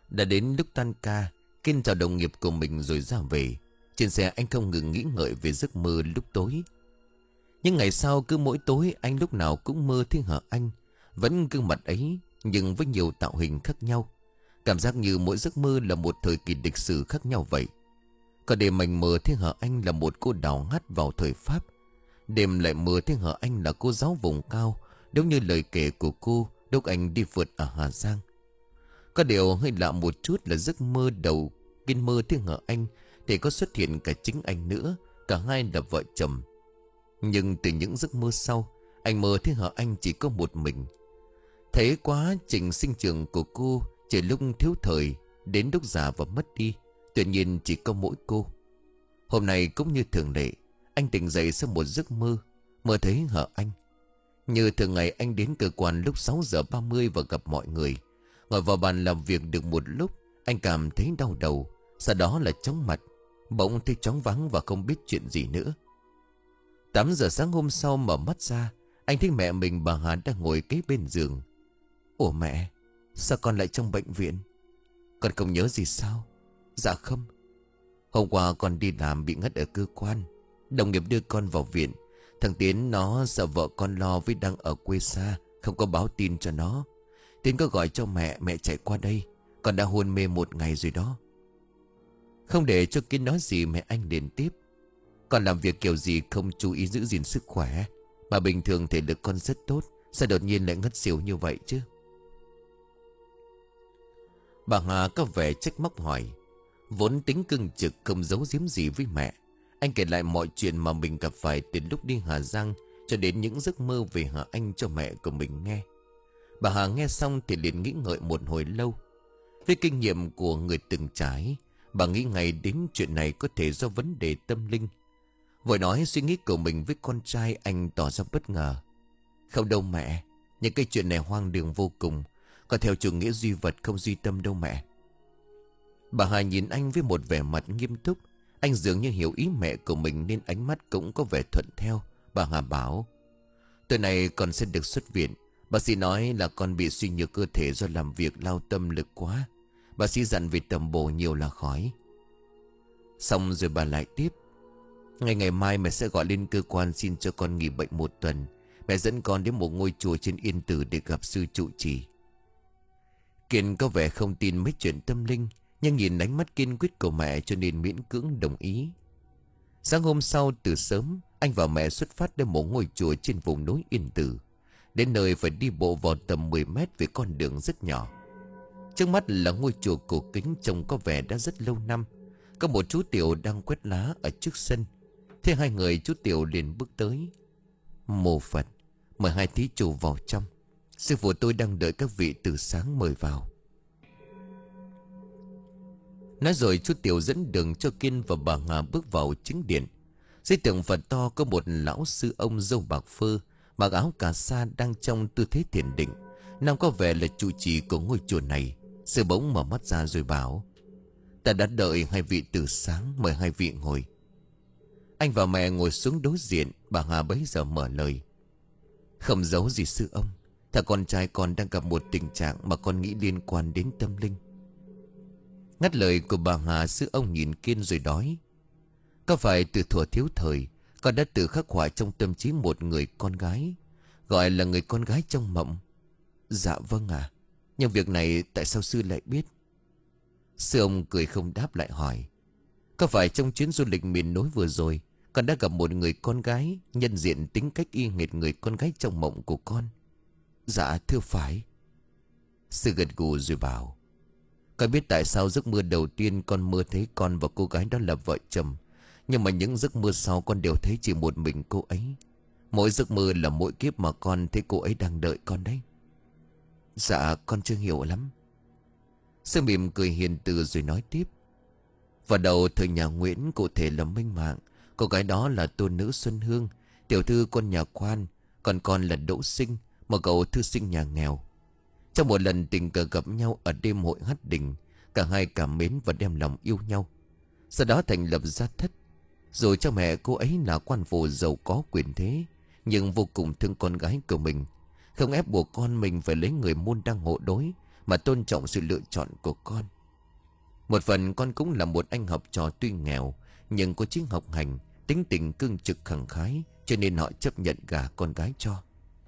Đã đến lúc tan ca, Kiên chào đồng nghiệp của mình rồi ra về. Trên xe anh không ngừng nghĩ ngợi về giấc mơ lúc tối. Nhưng ngày sau cứ mỗi tối anh lúc nào cũng mơ thấy Hờ Anh. Vẫn gương mặt ấy nhưng với nhiều tạo hình khác nhau. Cảm giác như mỗi giấc mơ là một thời kỳ lịch sử khác nhau vậy. Còn đêm mình mơ thấy Hờ Anh là một cô đào hát vào thời Pháp. Đêm lại mơ thấy Hờ Anh là cô giáo vùng cao, giống như lời kể của cô lúc anh đi phượt ở Hà Giang. Có điều hơi lạ một chút là giấc mơ đầu Kiên mơ thấy Hờ Anh thì có xuất hiện cả chính anh nữa. Cả hai là vợ chồng. Nhưng từ những giấc mơ sau, anh mơ thấy Hờ Anh chỉ có một mình. Thấy quá trình sinh trưởng của cô chỉ lúc thiếu thời, đến lúc già và mất đi. Tuy nhiên chỉ có mỗi cô. Hôm nay cũng như thường lệ, anh tỉnh dậy sau một giấc mơ. Mơ thấy Hờ Anh. Như thường ngày anh đến cơ quan lúc sáu giờ ba mươi và gặp mọi người. Ngồi vào bàn làm việc được một lúc, anh cảm thấy đau đầu. Sau đó là chóng mặt. Bỗng thấy chóng váng và không biết chuyện gì nữa. Tám giờ sáng hôm sau mở mắt ra, anh thấy mẹ mình bà Hà đang ngồi kế bên giường. Ủa mẹ, sao con lại trong bệnh viện? Con không nhớ gì sao? Dạ không. Hôm qua con đi làm bị ngất ở cơ quan. Đồng nghiệp đưa con vào viện. Thằng Tiến nó sợ vợ con lo vì đang ở quê xa, không có báo tin cho nó. Tiến có gọi cho mẹ, mẹ chạy qua đây. Con đã hôn mê một ngày rồi đó. Không để cho Kiên nói gì, mẹ anh liền tiếp. Con làm việc kiểu gì không chú ý giữ gìn sức khỏe. Mà bình thường thể lực con rất tốt, sao đột nhiên lại ngất xỉu như vậy chứ? Bà Hà có vẻ trách móc hỏi. Vốn tính cưng trực không giấu giếm gì với mẹ, anh kể lại mọi chuyện mà mình gặp phải từ lúc đi Hà Giang cho đến những giấc mơ về Hà Anh cho mẹ của mình nghe. Bà Hà nghe xong thì liền nghĩ ngợi một hồi lâu. Với kinh nghiệm của người từng trải, bà nghĩ ngay đến chuyện này có thể do vấn đề tâm linh. Vội nói suy nghĩ của mình với con trai, anh tỏ ra bất ngờ. Không đâu mẹ, những cái chuyện này hoang đường vô cùng. Còn theo chủ nghĩa duy vật không duy tâm đâu mẹ. Bà Hà nhìn anh với một vẻ mặt nghiêm túc. Anh dường như hiểu ý mẹ của mình nên ánh mắt cũng có vẻ thuận theo. Bà Hà bảo, tối nay con sẽ được xuất viện. Bác sĩ nói là con bị suy nhược cơ thể do làm việc lao tâm lực quá. Bác sĩ dặn việc tầm bổ nhiều là khỏi. Xong rồi bà lại tiếp. Ngày ngày mai mẹ sẽ gọi lên cơ quan xin cho con nghỉ bệnh một tuần. Mẹ dẫn con đến một ngôi chùa trên Yên Tử để gặp sư trụ trì. Kiên có vẻ không tin mấy chuyện tâm linh, nhưng nhìn ánh mắt kiên quyết của mẹ cho nên miễn cưỡng đồng ý. Sáng hôm sau từ sớm, anh và mẹ xuất phát đến một ngôi chùa trên vùng núi Yên Tử. Đến nơi phải đi bộ vào tầm mười mét về con đường rất nhỏ. Trước mắt là ngôi chùa cổ kính trông có vẻ đã rất lâu năm. Có một chú Tiểu đang quét lá ở trước sân. Thế hai người chú Tiểu liền bước tới. Mô Phật, mời hai thí chủ vào trong. Sư phụ tôi đang đợi các vị từ sáng, mời vào. Nói rồi chú Tiểu dẫn đường cho Kiên và bà Hà bước vào chính điện. Dưới tượng Phật to có một lão sư ông râu bạc phơ, mặc áo cà sa đang trong tư thế thiền định. Nam có vẻ là trụ trì của ngôi chùa này. Sư bỗng mở mắt ra rồi bảo, ta đã đợi hai vị từ sáng, mời hai vị ngồi. Anh và mẹ ngồi xuống đối diện. Bà Hà bấy giờ mở lời. Không giấu gì sư ông, thằng con trai con đang gặp một tình trạng mà con nghĩ liên quan đến tâm linh. Ngắt lời của bà Hà, sư ông nhìn Kiên rồi nói, có phải từ thuở thiếu thời con đã tự khắc họa trong tâm trí một người con gái, gọi là người con gái trong mộng? Dạ vâng ạ. À. Nhưng việc này tại sao sư lại biết? Sư ông cười không đáp lại hỏi, có phải trong chuyến du lịch miền núi vừa rồi con đã gặp một người con gái nhân diện tính cách y nghệt người con gái trong mộng của con? Dạ thưa phải. Sư gật gù rồi bảo, con biết tại sao giấc mơ đầu tiên con mơ thấy con và cô gái đó là vợ chồng, nhưng mà những giấc mơ sau con đều thấy chỉ một mình cô ấy. Mỗi giấc mơ là mỗi kiếp mà con thấy cô ấy đang đợi con đấy. Dạ con chưa hiểu lắm. Sư mỉm cười hiền từ rồi nói tiếp, vào đầu thời nhà Nguyễn, cụ thể là Minh Mạng, cô gái đó là tôn nữ Xuân Hương, tiểu thư con nhà quan. Còn con là Đỗ Sinh, một cậu thư sinh nhà nghèo. Trong một lần tình cờ gặp nhau ở đêm hội hát đình, cả hai cảm mến và đem lòng yêu nhau. Sau đó thành lập gia thất. Rồi cha mẹ cô ấy là quan phủ giàu có quyền thế, nhưng vô cùng thương con gái của mình, không ép buộc con mình phải lấy người môn đăng hộ đối, mà tôn trọng sự lựa chọn của con. Một phần con cũng là một anh học trò tuy nghèo, nhưng có chí học hành, tính tình cương trực khẳng khái, cho nên họ chấp nhận gả con gái cho.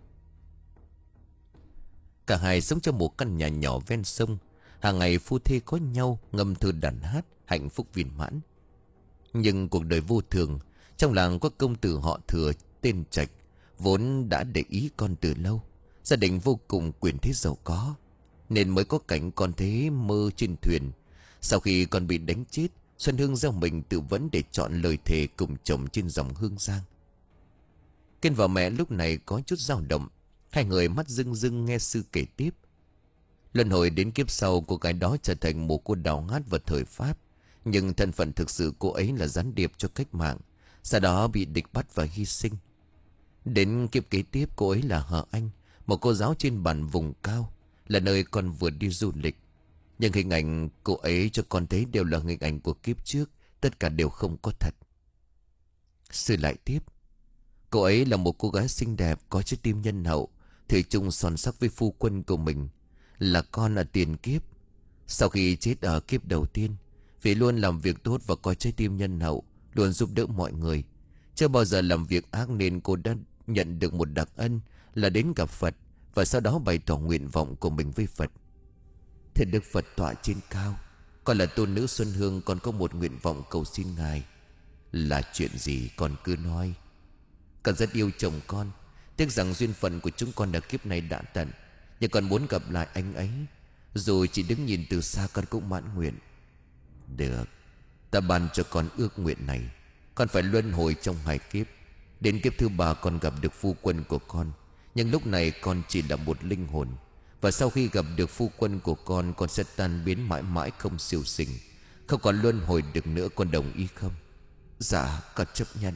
Cả hai sống trong một căn nhà nhỏ ven sông. Hàng ngày phu thê có nhau ngâm thơ đàn hát, hạnh phúc viên mãn. Nhưng cuộc đời vô thường. Trong làng có công tử họ Thừa tên Trạch, vốn đã để ý con từ lâu. Gia đình vô cùng quyền thế giàu có, nên mới có cảnh con thế mơ trên thuyền. Sau khi con bị đánh chết, Xuân Hương gieo mình tự vấn để chọn lời thề cùng chồng trên dòng Hương Giang. Kiên và mẹ lúc này có chút dao động. Hai người mắt rưng rưng nghe sư kể tiếp. Luân hồi đến kiếp sau, cô gái đó trở thành một cô đào ngát vào thời Pháp. Nhưng thân phận thực sự cô ấy là gián điệp cho cách mạng, sau đó bị địch bắt và hy sinh. Đến kiếp kế tiếp, cô ấy là Hờ Anh, một cô giáo trên bản vùng cao, là nơi con vừa đi du lịch. Nhưng hình ảnh cô ấy cho con thấy đều là hình ảnh của kiếp trước, tất cả đều không có thật. Sư lại tiếp. Cô ấy là một cô gái xinh đẹp, có trái tim nhân hậu, thủy chung son sắc với phu quân của mình, là con ở tiền kiếp. Sau khi chết ở kiếp đầu tiên, vì luôn làm việc tốt và có trái tim nhân hậu, luôn giúp đỡ mọi người, chưa bao giờ làm việc ác, nên cô đã nhận được một đặc ân là đến gặp Phật, và sau đó bày tỏ nguyện vọng của mình với Phật. Thế Đức Phật tọa trên cao, con là tôn nữ Xuân Hương, con có một nguyện vọng cầu xin Ngài. Là chuyện gì con cứ nói. Con rất yêu chồng con, tiếc rằng duyên phận của chúng con ở kiếp này đã tận, nhưng con muốn gặp lại anh ấy. Dù chỉ đứng nhìn từ xa, con cũng mãn nguyện. Được, ta ban cho con ước nguyện này. Con phải luân hồi trong hai kiếp. Đến kiếp thứ ba con gặp được phu quân của con, nhưng lúc này con chỉ là một linh hồn. Và sau khi gặp được phu quân của con, con sẽ tan biến mãi mãi không siêu sinh, không còn luân hồi được nữa. Con đồng ý không? Dạ, con chấp nhận.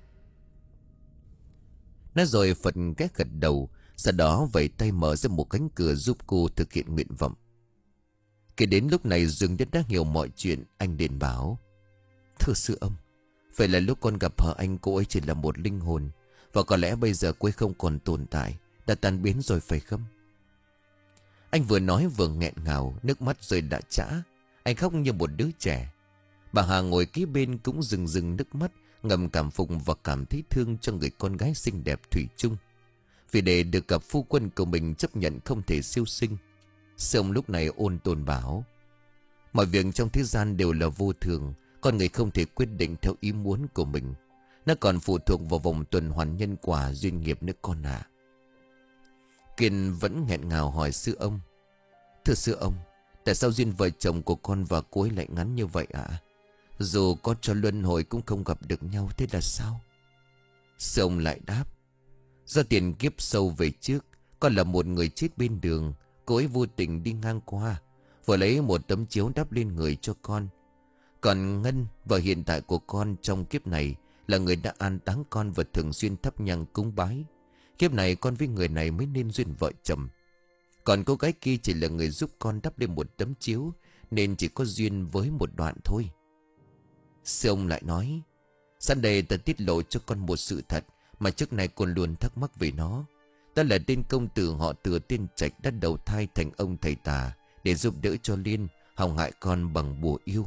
Nói rồi Phật ghé gật đầu, sau đó vẫy tay mở ra một cánh cửa giúp cô thực hiện nguyện vọng. Kể đến lúc này Dương Nhất đã hiểu mọi chuyện. Anh đền bảo. Thưa sư ông, vậy là lúc con gặp Hờ Anh, cô ấy chỉ là một linh hồn, và có lẽ bây giờ cô ấy không còn tồn tại, đã tan biến rồi phải không? Anh vừa nói vừa nghẹn ngào, nước mắt rơi đã chã. Anh khóc như một đứa trẻ. Bà Hà ngồi kế bên cũng rừng rừng nước mắt, ngầm cảm phục và cảm thấy thương cho người con gái xinh đẹp thủy chung. Vì để được gặp phu quân của mình chấp nhận không thể siêu sinh. Sư ông lúc này ôn tồn bảo. Mọi việc trong thế gian đều là vô thường, con người không thể quyết định theo ý muốn của mình. Nó còn phụ thuộc vào vòng tuần hoàn nhân quả duyên nghiệp nữa con ạ. À. Kiên vẫn nghẹn ngào hỏi sư ông. Thưa sư ông, tại sao duyên vợ chồng của con và cô ấy lại ngắn như vậy ạ? À? Dù có cho luân hồi cũng không gặp được nhau, thế là sao? Sư ông lại đáp. Do tiền kiếp sâu về trước, con là một người chết bên đường. Cô ấy vô tình đi ngang qua, vừa lấy một tấm chiếu đắp lên người cho con. Còn Ngân, vợ hiện tại của con trong kiếp này, là người đã an táng con và thường xuyên thắp nhang cúng bái. Kiếp này con với người này mới nên duyên vợ chồng. Còn cô gái kia chỉ là người giúp con đắp lên một tấm chiếu, nên chỉ có duyên với một đoạn thôi. Sư ông lại nói. Sẵn đây ta tiết lộ cho con một sự thật mà trước này con luôn thắc mắc về nó. Ta là tên công tử họ Thừa tên Trạch đã đầu thai thành ông thầy tà để giúp đỡ cho Liên hòng hại con bằng bùa yêu.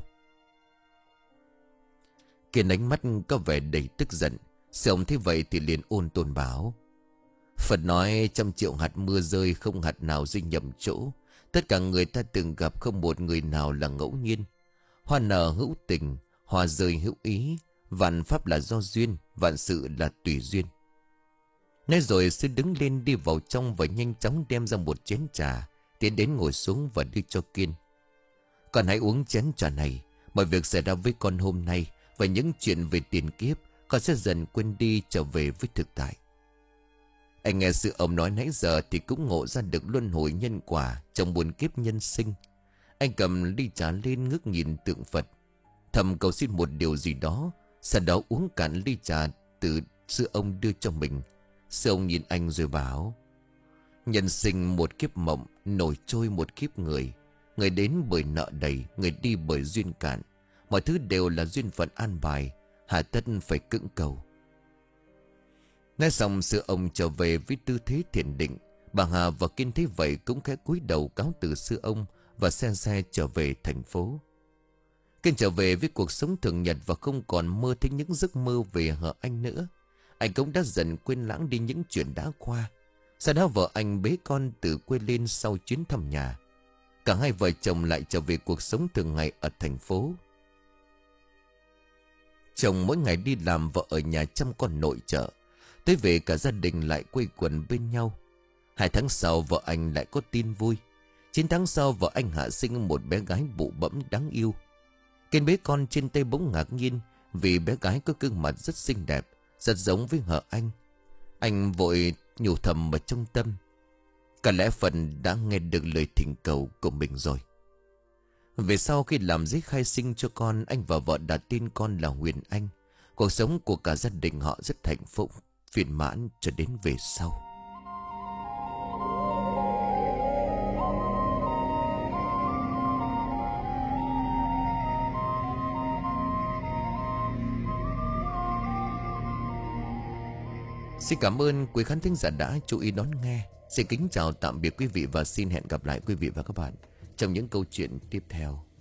Kiên ánh mắt có vẻ đầy tức giận. Sư ông thấy vậy thì liền ôn tồn bảo. Phật nói trăm triệu hạt mưa rơi, không hạt nào rơi nhầm chỗ. Tất cả người ta từng gặp không một người nào là ngẫu nhiên. Hoa nở hữu tình, hoa rơi hữu ý. Vạn pháp là do duyên, vạn sự là tùy duyên. Nói rồi sư đứng lên đi vào trong và nhanh chóng đem ra một chén trà, tiến đến ngồi xuống và đưa cho Kiên. Con hãy uống chén trà này. Mọi việc xảy ra với con hôm nay và những chuyện về tiền kiếp, con sẽ dần quên đi, trở về với thực tại. Anh nghe sư ông nói nãy giờ thì cũng ngộ ra được luân hồi nhân quả trong muôn kiếp nhân sinh. Anh cầm ly trà lên ngước nhìn tượng Phật, thầm cầu xin một điều gì đó, sau đó uống cạn ly trà từ sư ông đưa cho mình. Sư ông nhìn anh rồi bảo. Nhân sinh một kiếp mộng, nổi trôi một kiếp người. Người đến bởi nợ đầy, người đi bởi duyên cạn. Mọi thứ đều là duyên phận an bài, hà tất phải cưỡng cầu. Nói xong sư ông trở về với tư thế thiền định. Bà Hà và Kiên thấy vậy cũng khẽ cúi đầu cáo từ sư ông và xe xe trở về thành phố. Kiên trở về với cuộc sống thường nhật và không còn mơ thấy những giấc mơ về Hờ Anh nữa. Anh cũng đã dần quên lãng đi những chuyện đã qua. Sau đó vợ anh bế con từ quê lên sau chuyến thăm nhà. Cả hai vợ chồng lại trở về cuộc sống thường ngày ở thành phố. Chồng mỗi ngày đi làm, vợ ở nhà chăm con nội trợ. Tới về cả gia đình lại quây quần bên nhau. Hai tháng sau vợ anh lại có tin vui. Chín tháng sau vợ anh hạ sinh một bé gái bụ bẫm đáng yêu. Kiên bế con trên tay bỗng ngạc nhiên vì bé gái có gương mặt rất xinh đẹp, rất giống với Hờ Anh. Anh vội nhủ thầm ở trong tâm, có lẽ Phần đã nghe được lời thỉnh cầu của mình rồi. Về sau khi làm giấy khai sinh cho con, anh và vợ đặt tên con là Huyền Anh. Cuộc sống của cả gia đình họ rất hạnh phúc, viên mãn cho đến về sau. Xin cảm ơn quý khán thính giả đã chú ý đón nghe. Xin kính chào tạm biệt quý vị và xin hẹn gặp lại quý vị và các bạn trong những câu chuyện tiếp theo.